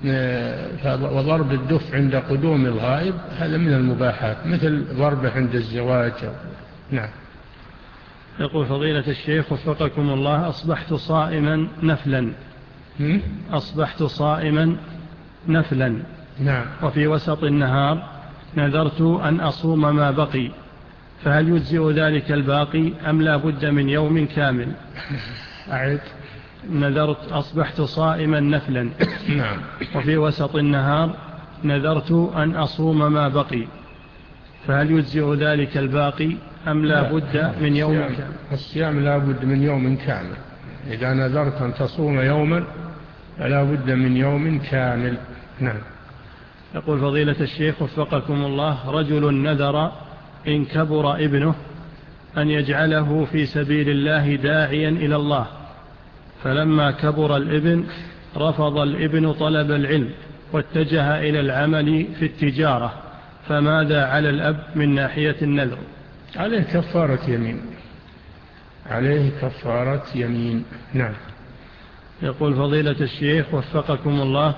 وضرب الدف عند قدوم الغائب هذا من المباحات، مثل ضربه عند الزواج. نعم. يقول فضيلة الشيخ وفقكم الله، أصبحت صائما نفلا أصبحت صائما نفلا نعم. وفي وسط النهار نذرت أن أصوم ما بقي، فهل يجزئ ذلك الباقي أم لا بد من يوم كامل؟ أعد. نذرت أصبحت صائما نفلا نعم. وفي وسط النهار نذرت أن أصوم ما بقي، فهل يجزئ ذلك الباقي أم لا بد من يوم الصيام كامل؟ الصيام لا بد من يوم كامل، إذا نذرت أن تصوم يوما فلا بد من يوم كامل. نعم. يقول فضيلة الشيخ وفقكم الله، رجل نذر إن كبر ابنه أن يجعله في سبيل الله داعيا إلى الله، فلما كبر الابن رفض الابن طلب العلم واتجه إلى العمل في التجارة، فماذا على الأب من ناحية النذر؟ عليه كفارة يمين، عليه كفارة يمين. نعم. يقول فضيلة الشيخ وفقكم الله،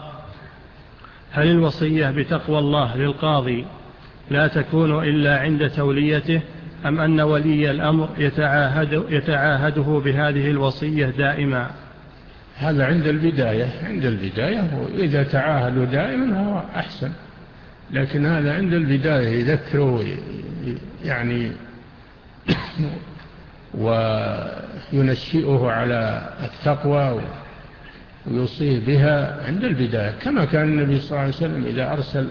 هل الوصية بتقوى الله للقاضي لا تكون إلا عند توليته، أم أن ولي الأمر يتعاهد يتعاهده بهذه الوصية دائما؟ هذا عند البداية، عند البداية وإذا تعاهدوا دائما هو أحسن، لكن هذا عند البداية يذكره يعني وينشئه على التقوى ويوصيه بها عند البداية، كما كان النبي صلى الله عليه وسلم إذا أرسل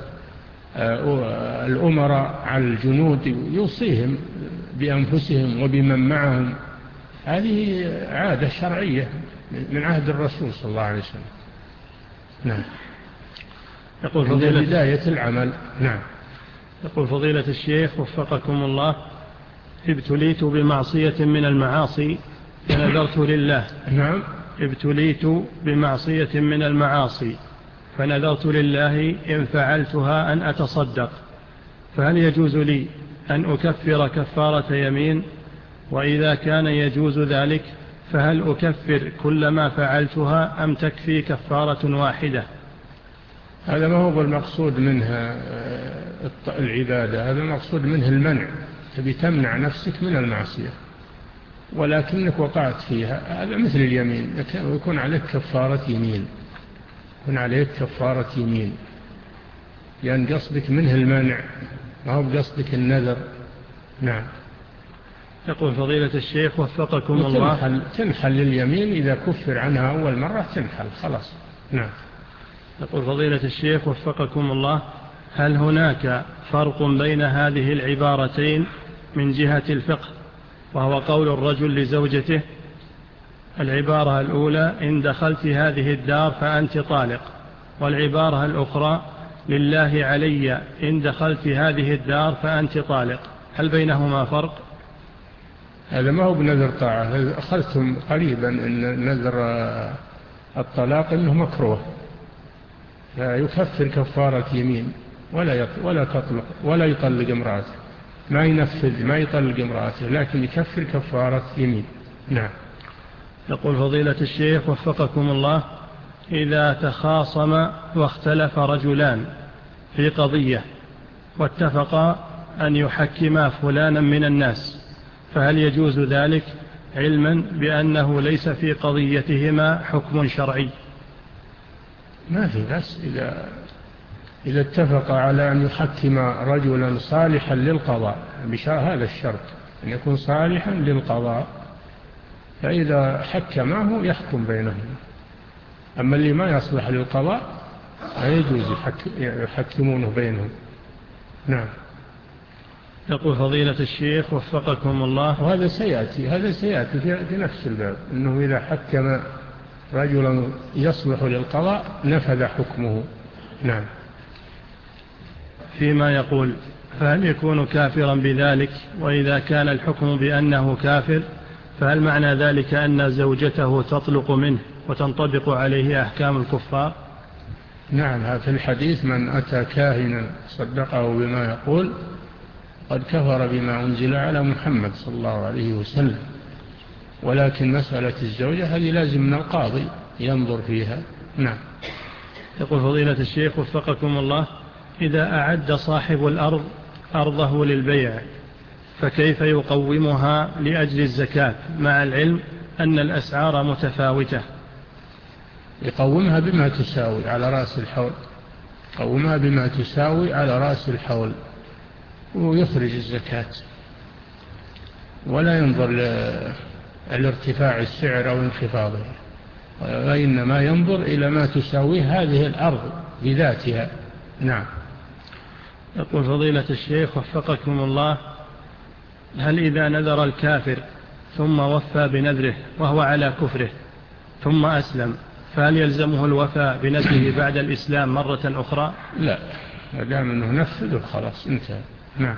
الأمراء على الجنود يوصيهم بأنفسهم وبمن معهم، هذه عادة شرعية من عهد الرسول صلى الله عليه وسلم. نعم. يقول فضيلة بداية العمل. نعم. يقول فضيلة الشيخ وفقكم الله، ابتليت بمعصية من المعاصي فنذرت لله. نعم. ابتليت بمعصية من المعاصي فنذرت لله إن فعلتها أن أتصدق، فهل يجوز لي أن أكفر كفارة يمين؟ وإذا كان يجوز ذلك فهل أكفر كل ما فعلتها أم تكفي كفارة واحدة؟ هذا ما هو المقصود منها العبادة، هذا المقصود منه المنع، تبي تمنع نفسك من المعصية ولكنك وقعت فيها، هذا مثل اليمين، يكون عليك كفارة يمين، يكون عليك كفارة يمين، لأن قصدك منه المنع ما هو بقصدك النذر. نعم. يقول فضيلة الشيخ وفقكم الله، تنحل, تنحل اليمين إذا كفر عنها أول مرة تنحل خلاص. نعم. يقول فضيلة الشيخ وفقكم الله، هل هناك فرق بين هذه العبارتين من جهة الفقه وهو قول الرجل لزوجته العبارة الأولى إن دخلت هذه الدار فأنت طالق، والعبارة الأخرى لله علي إن دخلت هذه الدار فأنت طالق، هل بينهما فرق؟ هذا ما هو بنذر طاعة. أخذتم قريبا أن نذر الطلاق إنه مكروه، فيكفر كفارة يمين ولا ولا تطلق ولا يطلق امرأته، ما ينفذ ما يطلق امرأته، لكن يكفر كفارة يمين. نعم. يقول فضيلة الشيخ وفقكم الله: إذا تخاصم واختلف رجلان في قضية واتفقا أن يحكما فلانا من الناس، فهل يجوز ذلك علما بأنه ليس في قضيتهما حكم شرعي؟ ما في بس إذا إذا اتفق على أن يحكم رجلا صالحا للقضاء، هذا الشرط أن يكون صالحا للقضاء، فإذا حكمه يحكم بينهم. أما اللي ما يصلح للقضاء لا يجوز يحكمونه بينهم. نعم. يقول فضيلة الشيخ وفقكم الله: وهذا سيأتي هذا سيأتي في نفس الباب، أنه إذا حكم رجلا يصلح للقضاء نفذ حكمه. نعم. فيما يقول: فهل يكون كافرا بذلك؟ وإذا كان الحكم بأنه كافر فهل معنى ذلك أن زوجته تطلق منه وتنطبق عليه أحكام الكفار؟ نعم، في الحديث من أتى كاهنا صدقه بما يقول قد كفر بما أنزل على محمد صلى الله عليه وسلم. ولكن مسألة الزوجة هذه لازم من القاضي ينظر فيها. نعم. يقول فضيلة الشيخ وفقكم الله: إذا أعد صاحب الأرض أرضه للبيع فكيف يقومها لأجل الزكاة مع العلم أن الأسعار متفاوتة؟ يقومها بما تساوي على رأس الحول، يقومها بما تساوي على رأس الحول ويخرج الزكاة، ولا ينظر لارتفاع السعر أو انخفاضه، وإنما ينظر إلى ما تساويه هذه الأرض بذاتها. نعم. يقول فضيلة الشيخ وفقكم الله: هل إذا نذر الكافر ثم وفى بنذره وهو على كفره ثم أسلم فهل يلزمه الوفاء بنذره بعد الإسلام مرة أخرى؟ لا، ما دام أنه نفذه خلاص انتهى. نعم.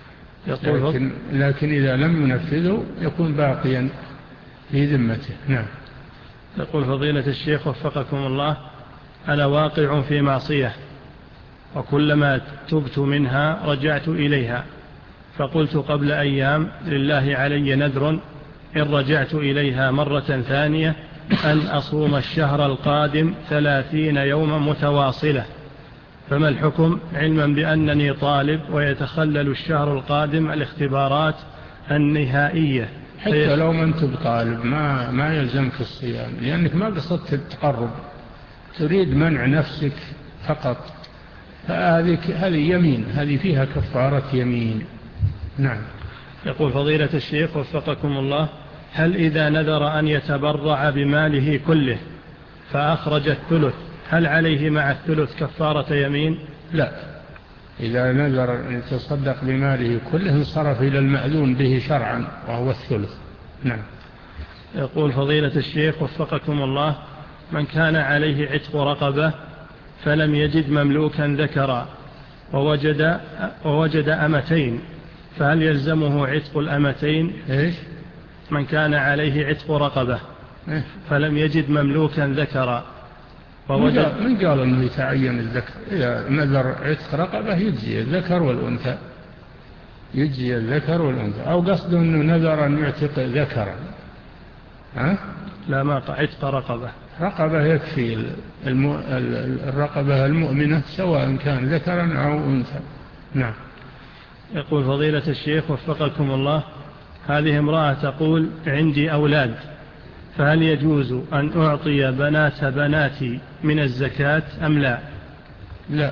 لكن, لكن إذا لم ينفذه يكون باقيا في ذمته. نعم. يقول فضيلة الشيخ وفقكم الله: أنا واقع في معصية وكلما تبت منها رجعت إليها، فقلت قبل أيام لله علي نذر إن رجعت إليها مرة ثانية أن أصوم الشهر القادم ثلاثين يوما متواصلة، فما الحكم علما بأنني طالب ويتخلل الشهر القادم الاختبارات النهائية؟ حتى لو ما أنت بطالب ما, ما يلزمك الصيام، لأنك ما قصدت التقرب، تريد منع نفسك فقط، فهذه هذه يمين، هذه فيها كفارة يمين. نعم. يقول فضيلة الشيخ وفقكم الله: هل إذا نذر أن يتبرع بماله كله فأخرج الثلث هل عليه مع الثلث كفارة يمين؟ لا، إذا نذر أن يتصدق بماله كله انصرف إلى المأذون به شرعا وهو الثلث. نعم. يقول فضيلة الشيخ وفقكم الله: من كان عليه عتق رقبة فلم يجد مملوكا ذكرا ووجد, ووجد أمتين، فهل يلزمه عتق الأمتين؟ إيش؟ من كان عليه عتق رقبة إيه؟ فلم يجد مملوكا ذكرا ووجد من قال أنه يتعين الذكر؟ إذا نذر عتق رقبة يجزي الذكر والأنثى، يجزي الذكر والأنثى، أو قصده أنه نذر أن يعتق ذكرا. ها؟ لا، ما عتق رقبة. رقبة يكفي الم... الرقبة المؤمنة سواء كان ذكرا أو أنثى. نعم. يقول فضيلة الشيخ وفقكم الله: هذه امرأة تقول عندي أولاد، فهل يجوز أن أعطي بنات بناتي من الزكاة أم لا؟ لا،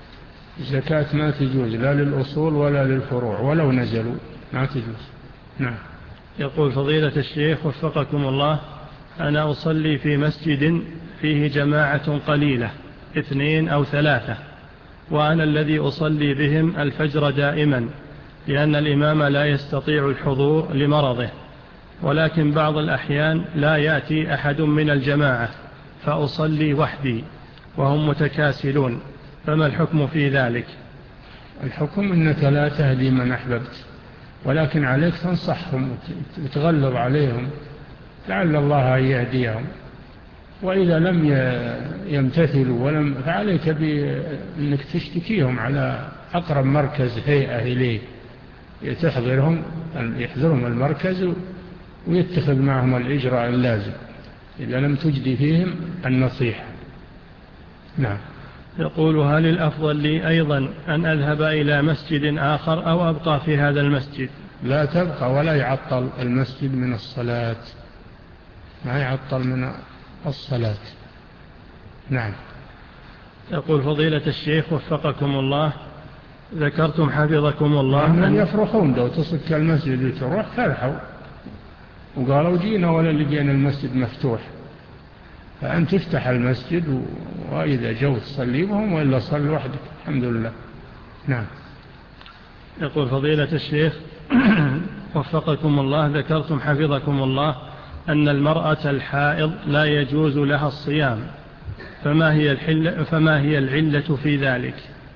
الزكاة ما تجوز لا للأصول ولا للفروع ولو نزلوا، ما تجوز. نعم. يقول فضيلة الشيخ وفقكم الله: أنا أصلي في مسجد فيه جماعة قليلة اثنين أو ثلاثة، وأنا الذي أصلي بهم الفجر دائما، لأن الإمام لا يستطيع الحضور لمرضه، ولكن بعض الأحيان لا يأتي أحد من الجماعة فأصلي وحدي وهم متكاسلون، فما الحكم في ذلك؟ الحكم أنك لا تهدي من أحببت، ولكن عليك تنصحهم وتغلظ عليهم لعل الله يهديهم، وإذا لم يمتثلوا ولم فعليك بأنك تشتكيهم على أقرب مركز هيئة إليه تحضرهم يحضرهم المركز ويتخذ معهم الإجراء اللازم إذا لم تجدي فيهم النصيحة. نعم. يقول: هل الأفضل لي أيضا أن أذهب إلى مسجد آخر أو أبقى في هذا المسجد؟ لا تبقى، ولا يعطل المسجد من الصلاة، ما يعطل من الصلاة. نعم. يقول: فضيلة الشيخ وفقكم الله، ذكرتم حفظكم الله أنهم يفرحون لو تصك المسجد وتروح فرحوا وقالوا جينا ولا لقينا المسجد مفتوح، فأن تفتح المسجد وإذا جو تصلي بهم وإلا صل وحدك الحمد لله. نعم. يقول: فضيلة الشيخ وفقكم الله، ذكرتم حفظكم الله أن المرأة الحائض لا يجوز لها الصيام، فما هي الحل فما هي العلة في ذلك؟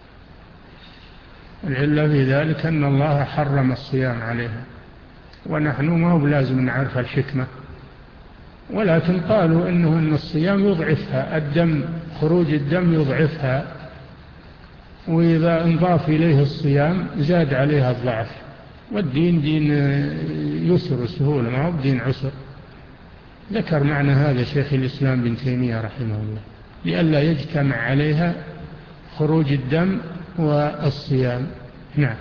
العلة في ذلك أن الله حرم الصيام عليها، ونحن ما هو لازم نعرف الحكمة، ولكن قالوا إنه أن الصيام يضعفها، الدم خروج الدم يضعفها، وإذا انضاف إليه الصيام زاد عليها الضعف، والدين دين يسر وسهولة ما هو دين عسر. ذكر معنى هذا شيخ الإسلام بن تيمية رحمه الله لئلا يجتمع عليها خروج الدم والصيام. نعم.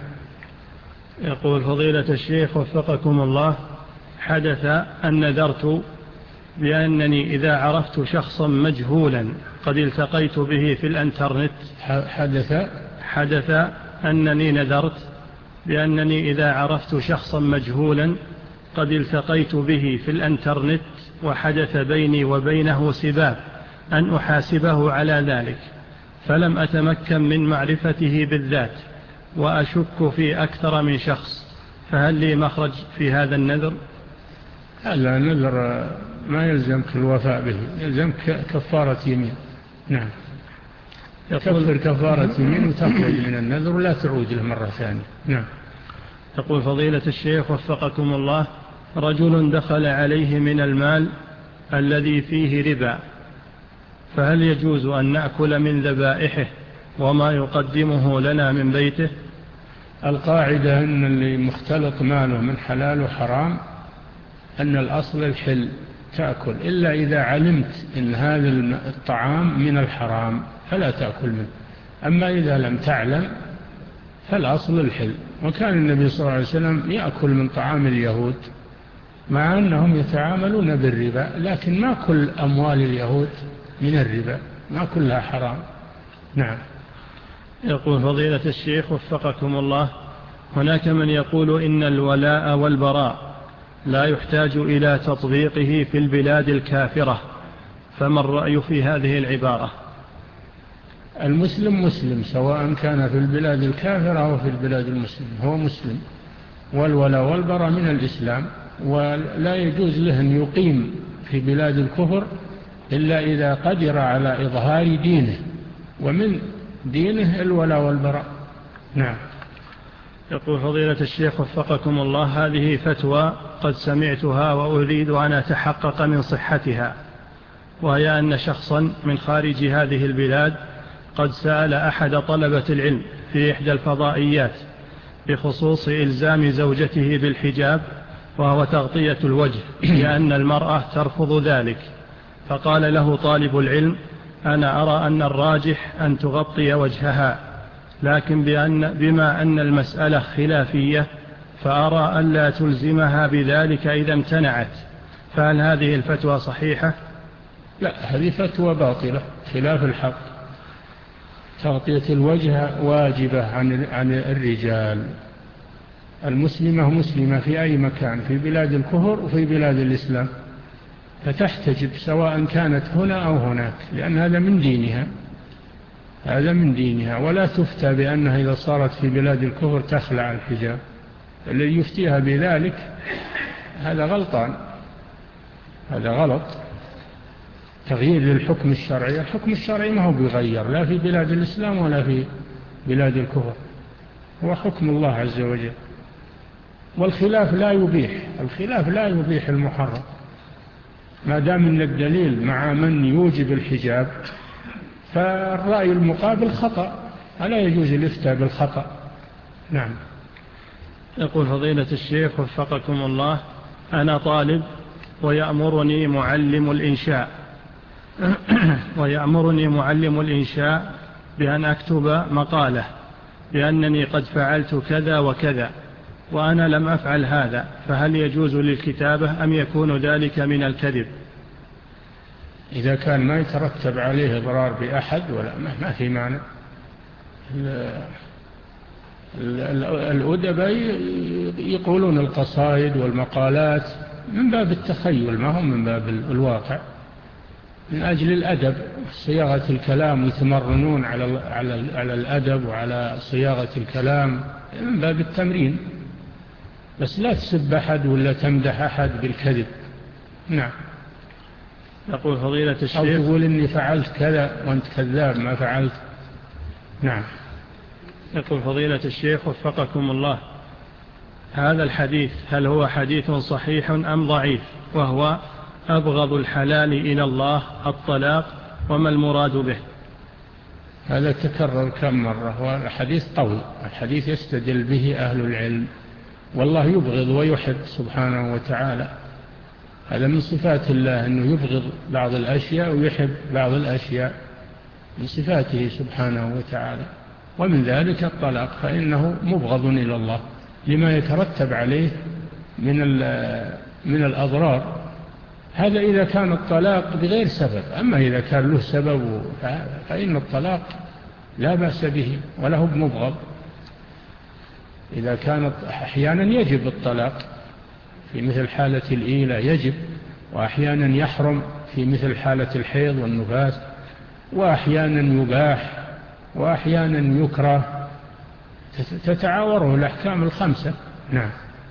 يقول: فضيلة الشيخ وفقكم الله، حدث أن نذرت بأنني إذا عرفت شخصا مجهولا قد التقيت به في الانترنت حدث حدث أنني نذرت بأنني إذا عرفت شخصا مجهولا قد التقيت به في الانترنت وحدث بيني وبينه سباب أن أحاسبه على ذلك، فلم أتمكن من معرفته بالذات وأشك في أكثر من شخص، فهل لي مخرج في هذا النذر؟ هذا النذر ما يلزمك الوفاء به، يلزمك كفارة يمين. نعم. يكفر كفارة يمين وتخرج من النذر ولا تعود له مرة ثانية. نعم. يقول: فضيلة الشيخ وفقكم الله، رجل دخل عليه من المال الذي فيه ربا، فهل يجوز أن نأكل من ذبائحه وما يقدمه لنا من بيته؟ القاعدة أن اللي مختلط ماله من حلال وحرام أن الأصل الحل تأكل، إلا إذا علمت أن هذا الطعام من الحرام فلا تأكل منه، أما إذا لم تعلم فالأصل الحل. وكان النبي صلى الله عليه وسلم يأكل من طعام اليهود مع أنهم يتعاملون بالربا، لكن ما كل أموال اليهود من الربا، ما كلها حرام. نعم. يقول: فضيلة الشيخ وفقكم الله، هناك من يقول إن الولاء والبراء لا يحتاج إلى تطبيقه في البلاد الكافرة، فما الرأي في هذه العبارة؟ المسلم مسلم سواء كان في البلاد الكافرة أو في البلاد المسلم، هو مسلم، والولاء والبراء من الإسلام، ولا يجوز له أن يقيم في بلاد الكفر إلا إذا قدر على إظهار دينه، ومن دينه الولاء والبراء. نعم. يقول: فضيلة الشيخ وفقكم الله، هذه فتوى قد سمعتها وأريد أن أتحقق من صحتها، وهي أن شخصا من خارج هذه البلاد قد سأل أحد طلبة العلم في إحدى الفضائيات بخصوص إلزام زوجته بالحجاب وهو تغطية الوجه، لأن المرأة ترفض ذلك، فقال له طالب العلم: أنا أرى أن الراجح أن تغطي وجهها، لكن بأن بما أن المسألة خلافية فأرى أن لا تلزمها بذلك إذا امتنعت، فهل هذه الفتوى صحيحة؟ لا، هذه فتوى باطلة خلاف الحق. تغطية الوجه واجبة عن عن الرجال. المسلمة مسلمة في أي مكان، في بلاد الكفر وفي بلاد الإسلام، فتحتجب سواء كانت هنا أو هناك، لأن هذا من دينها، هذا من دينها، ولا تفتى بأنها إذا صارت في بلاد الكفر تخلع الحجاب. الذي يفتيها بذلك هذا غلطان، هذا غلط. تغيير للحكم الشرعي، الحكم الشرعي ما هو بيغير لا في بلاد الإسلام ولا في بلاد الكفر، هو حكم الله عز وجل. والخلاف لا يبيح، الخلاف لا يبيح المحرم، ما دام ان الدليل مع من يوجب الحجاب، فالرأي المقابل خطأ، ألا يجوز الافتاء بالخطأ. نعم. يقول فضيلة الشيخ وفقكم الله: أنا طالب ويأمرني معلم الإنشاء ويأمرني معلم الإنشاء بأن أكتب مقالة بأنني قد فعلت كذا وكذا، وأنا لم أفعل هذا، فهل يجوز للكتابة أم يكون ذلك من الكذب؟ إذا كان ما يترتب عليه إضرار بأحد ولا ما في معنى. الأدباء يقولون القصائد والمقالات من باب التخيل، ما هم من باب الواقع، من أجل الأدب، صياغة الكلام، يتمرنون على على على الأدب وعلى صياغة الكلام من باب التمرين، بس لا تسب أحد ولا تمدح أحد بالكذب. نعم. يقول فضيلة الشيخ: أو تقول إني فعلت كذا وأنت كذاب ما فعلت. نعم. يقول فضيلة الشيخ وفقكم الله: هذا الحديث هل هو حديث صحيح أم ضعيف؟ وهو أبغض الحلال إلى الله الطلاق، وما المراد به؟ هذا تكرر كم مرة، والحديث قوي، الحديث يستدل به أهل العلم، والله يبغض ويحب سبحانه وتعالى. هذا من صفات الله أنه يبغض بعض الأشياء ويحب بعض الأشياء، من صفاته سبحانه وتعالى. ومن ذلك الطلاق، فإنه مبغض إلى الله لما يترتب عليه من من الأضرار. هذا إذا كان الطلاق بغير سبب، أما إذا كان له سبب فإن الطلاق لا بأس به وله مبغض. إذا كانت أحيانا يجب الطلاق في مثل حالة الإيلة يجب، وأحيانا يحرم في مثل حالة الحيض والنفاس، وأحيانا يباح، وأحيانا يكره، تتعاوره الأحكام الخمسة. نعم.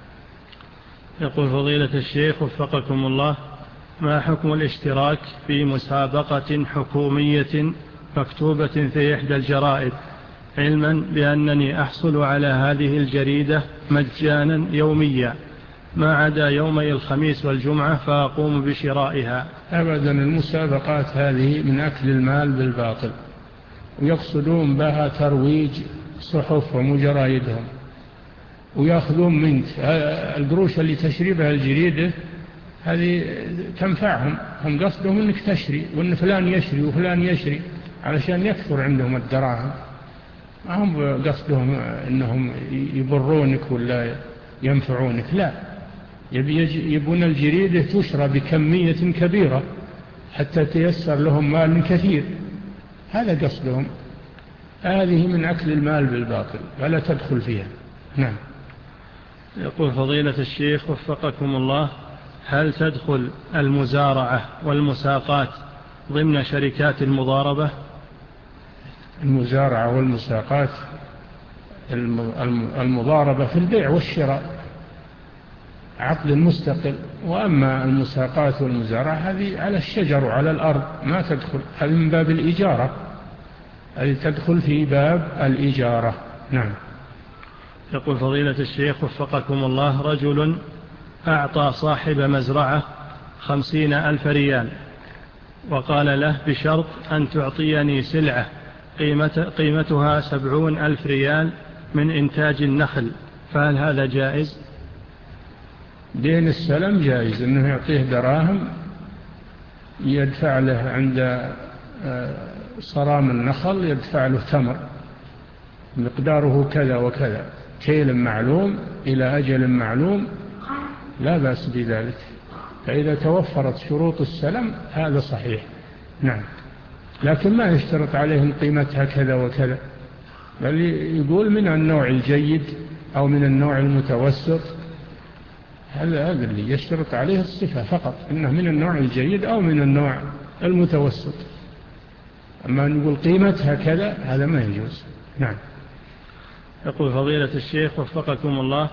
يقول فضيلة الشيخ وفقكم الله: ما حكم الاشتراك في مسابقة حكومية مكتوبة في إحدى الجرائد، علما بأنني أحصل على هذه الجريدة مجانا يوميا ما عدا يومي الخميس والجمعة فأقوم بشرائها؟ أبدا، المسابقات هذه من أكل المال بالباطل، ويقصدون بها ترويج صحفهم وجرائدهم، ويأخذون منك القروش اللي تشري بها الجريدة هذه تنفعهم، هم قصدهم أنك تشري، وأن فلان يشري وفلان يشري علشان يكثر عندهم الدراهم، ما هم قصدهم أنهم يبرونك ولا ينفعونك، لا، يبون الجريدة تشرى بكمية كبيرة حتى تيسر لهم مال كثير، هذا قصدهم. هذه من أكل المال بالباطل فلا تدخل فيها. نعم. يقول فضيلة الشيخ وفقكم الله: هل تدخل المزارعة والمساقات ضمن شركات المضاربة؟ المزارعة والمساقات، المضاربة في البيع والشراء عقد مستقل، وأما المساقات والمزارعة هذه على الشجر وعلى الأرض ما تدخل، هذه من باب الإجارة، هذه تدخل في باب الإجارة. نعم. يقول فضيلة الشيخ وفقكم الله: رجل أعطى صاحب مزرعة خمسين ألف ريال وقال له بشرط أن تعطيني سلعة قيمة قيمتها سبعون ألف ريال من إنتاج النخل، فهل هذا جائز؟ دين السلام جائز، أنه يعطيه دراهم يدفع له عند صرام النخل، يدفع له تمر مقداره كذا وكذا، كيل معلوم إلى أجل معلوم، لا بأس بذلك، فإذا توفرت شروط السلم هذا صحيح. نعم. لكن ما يشترط عليهم قيمتها كذا وكذا، بل يقول من النوع الجيد أو من النوع المتوسط، هذا هذا اللي يشترط عليه الصفة فقط، إنه من النوع الجيد أو من النوع المتوسط، أما نقول قيمتها كذا هذا ما يجوز. نعم. يقول فضيلة الشيخ وفقكم الله: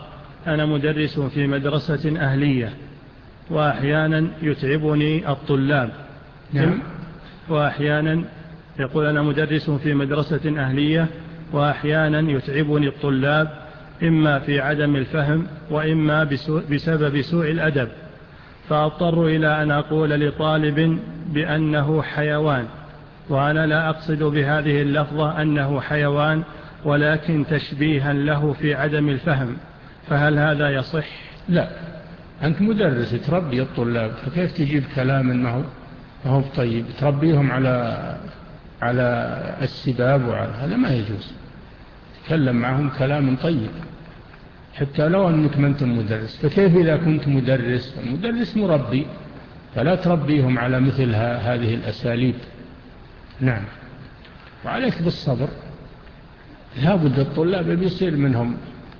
أنا مدرس في مدرسة أهلية وأحيانا يتعبني الطلاب. نعم. وأحيانا يقول أنا مدرس في مدرسة أهلية وأحيانا يتعبني الطلاب إما في عدم الفهم وإما بسبب سوء الأدب، فأضطر إلى أن أقول لطالب بأنه حيوان، وأنا لا أقصد بهذه اللفظة أنه حيوان ولكن تشبيها له في عدم الفهم، فهل هذا يصح؟ لا، أنت مدرس تربي الطلاب، فكيف تجيب كلام ما هو طيب تربيهم على على السباب، وعلى هذا ما يجوز. تكلم معهم كلام طيب حتى لو أنك ما أنت مدرس. فكيف إذا كنت مدرس؟ المدرس مربي، فلا تربيهم على مثل هذه الأساليب. نعم. وعليك بالصبر، لابد الطلاب بيصير منهم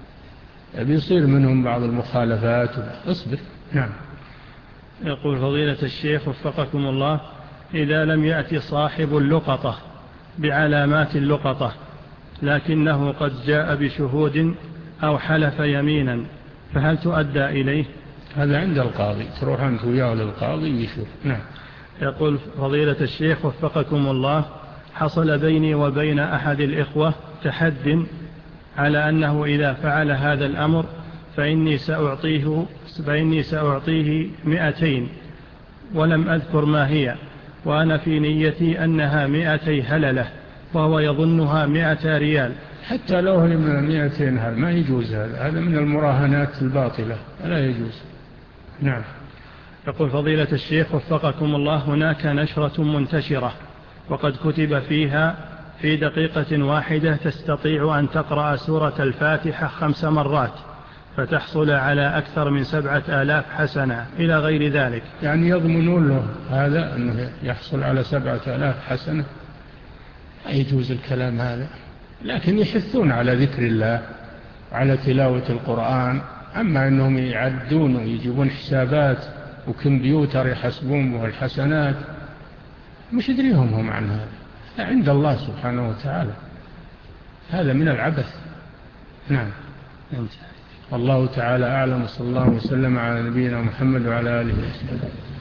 بيصير منهم بعض المخالفات، اصبر. نعم. يقول فضيلة الشيخ وفقكم الله: إذا لم يأتي صاحب اللقطة بعلامات اللقطة لكنه قد جاء بشهود أو حلف يمينا، فهل تؤدى إليه؟ هذا عند القاضي، تروح أنت وياه للقاضي يشوف. نعم. يقول فضيلة الشيخ وفقكم الله: حصل بيني وبين أحد الإخوة تحد على أنه إذا فعل هذا الأمر فإني سأعطيه, فإني سأعطيه مئتين، ولم أذكر ما هي، وأنا في نيتي أنها مئتي هللة وهو يظنها مئة ريال. حتى لو هي من مئتين هذا ما يجوز، هذا هذا من المراهنات الباطلة، لا يجوز. نعم. يقول فضيلة الشيخ وفقكم الله: هناك نشرة منتشرة وقد كتب فيها: في دقيقة واحدة تستطيع أن تقرأ سورة الفاتحة خمس مرات فتحصل على أكثر من سبعة آلاف حسنة إلى غير ذلك. يعني يضمنون له هذا أنه يحصل على سبعة آلاف حسنة؟ لا يجوز الكلام هذا، لكن يحثون على ذكر الله وعلى تلاوة القرآن. أما أنهم يعدون ويجيبون حسابات وكمبيوتر يحسبون به الحسنات، مش يدريهم هم عن هذا، عند الله سبحانه وتعالى، هذا من العبث. نعم. والله تعالى أعلم، صلى الله وسلم على نبينا محمد وعلى آله وسلم.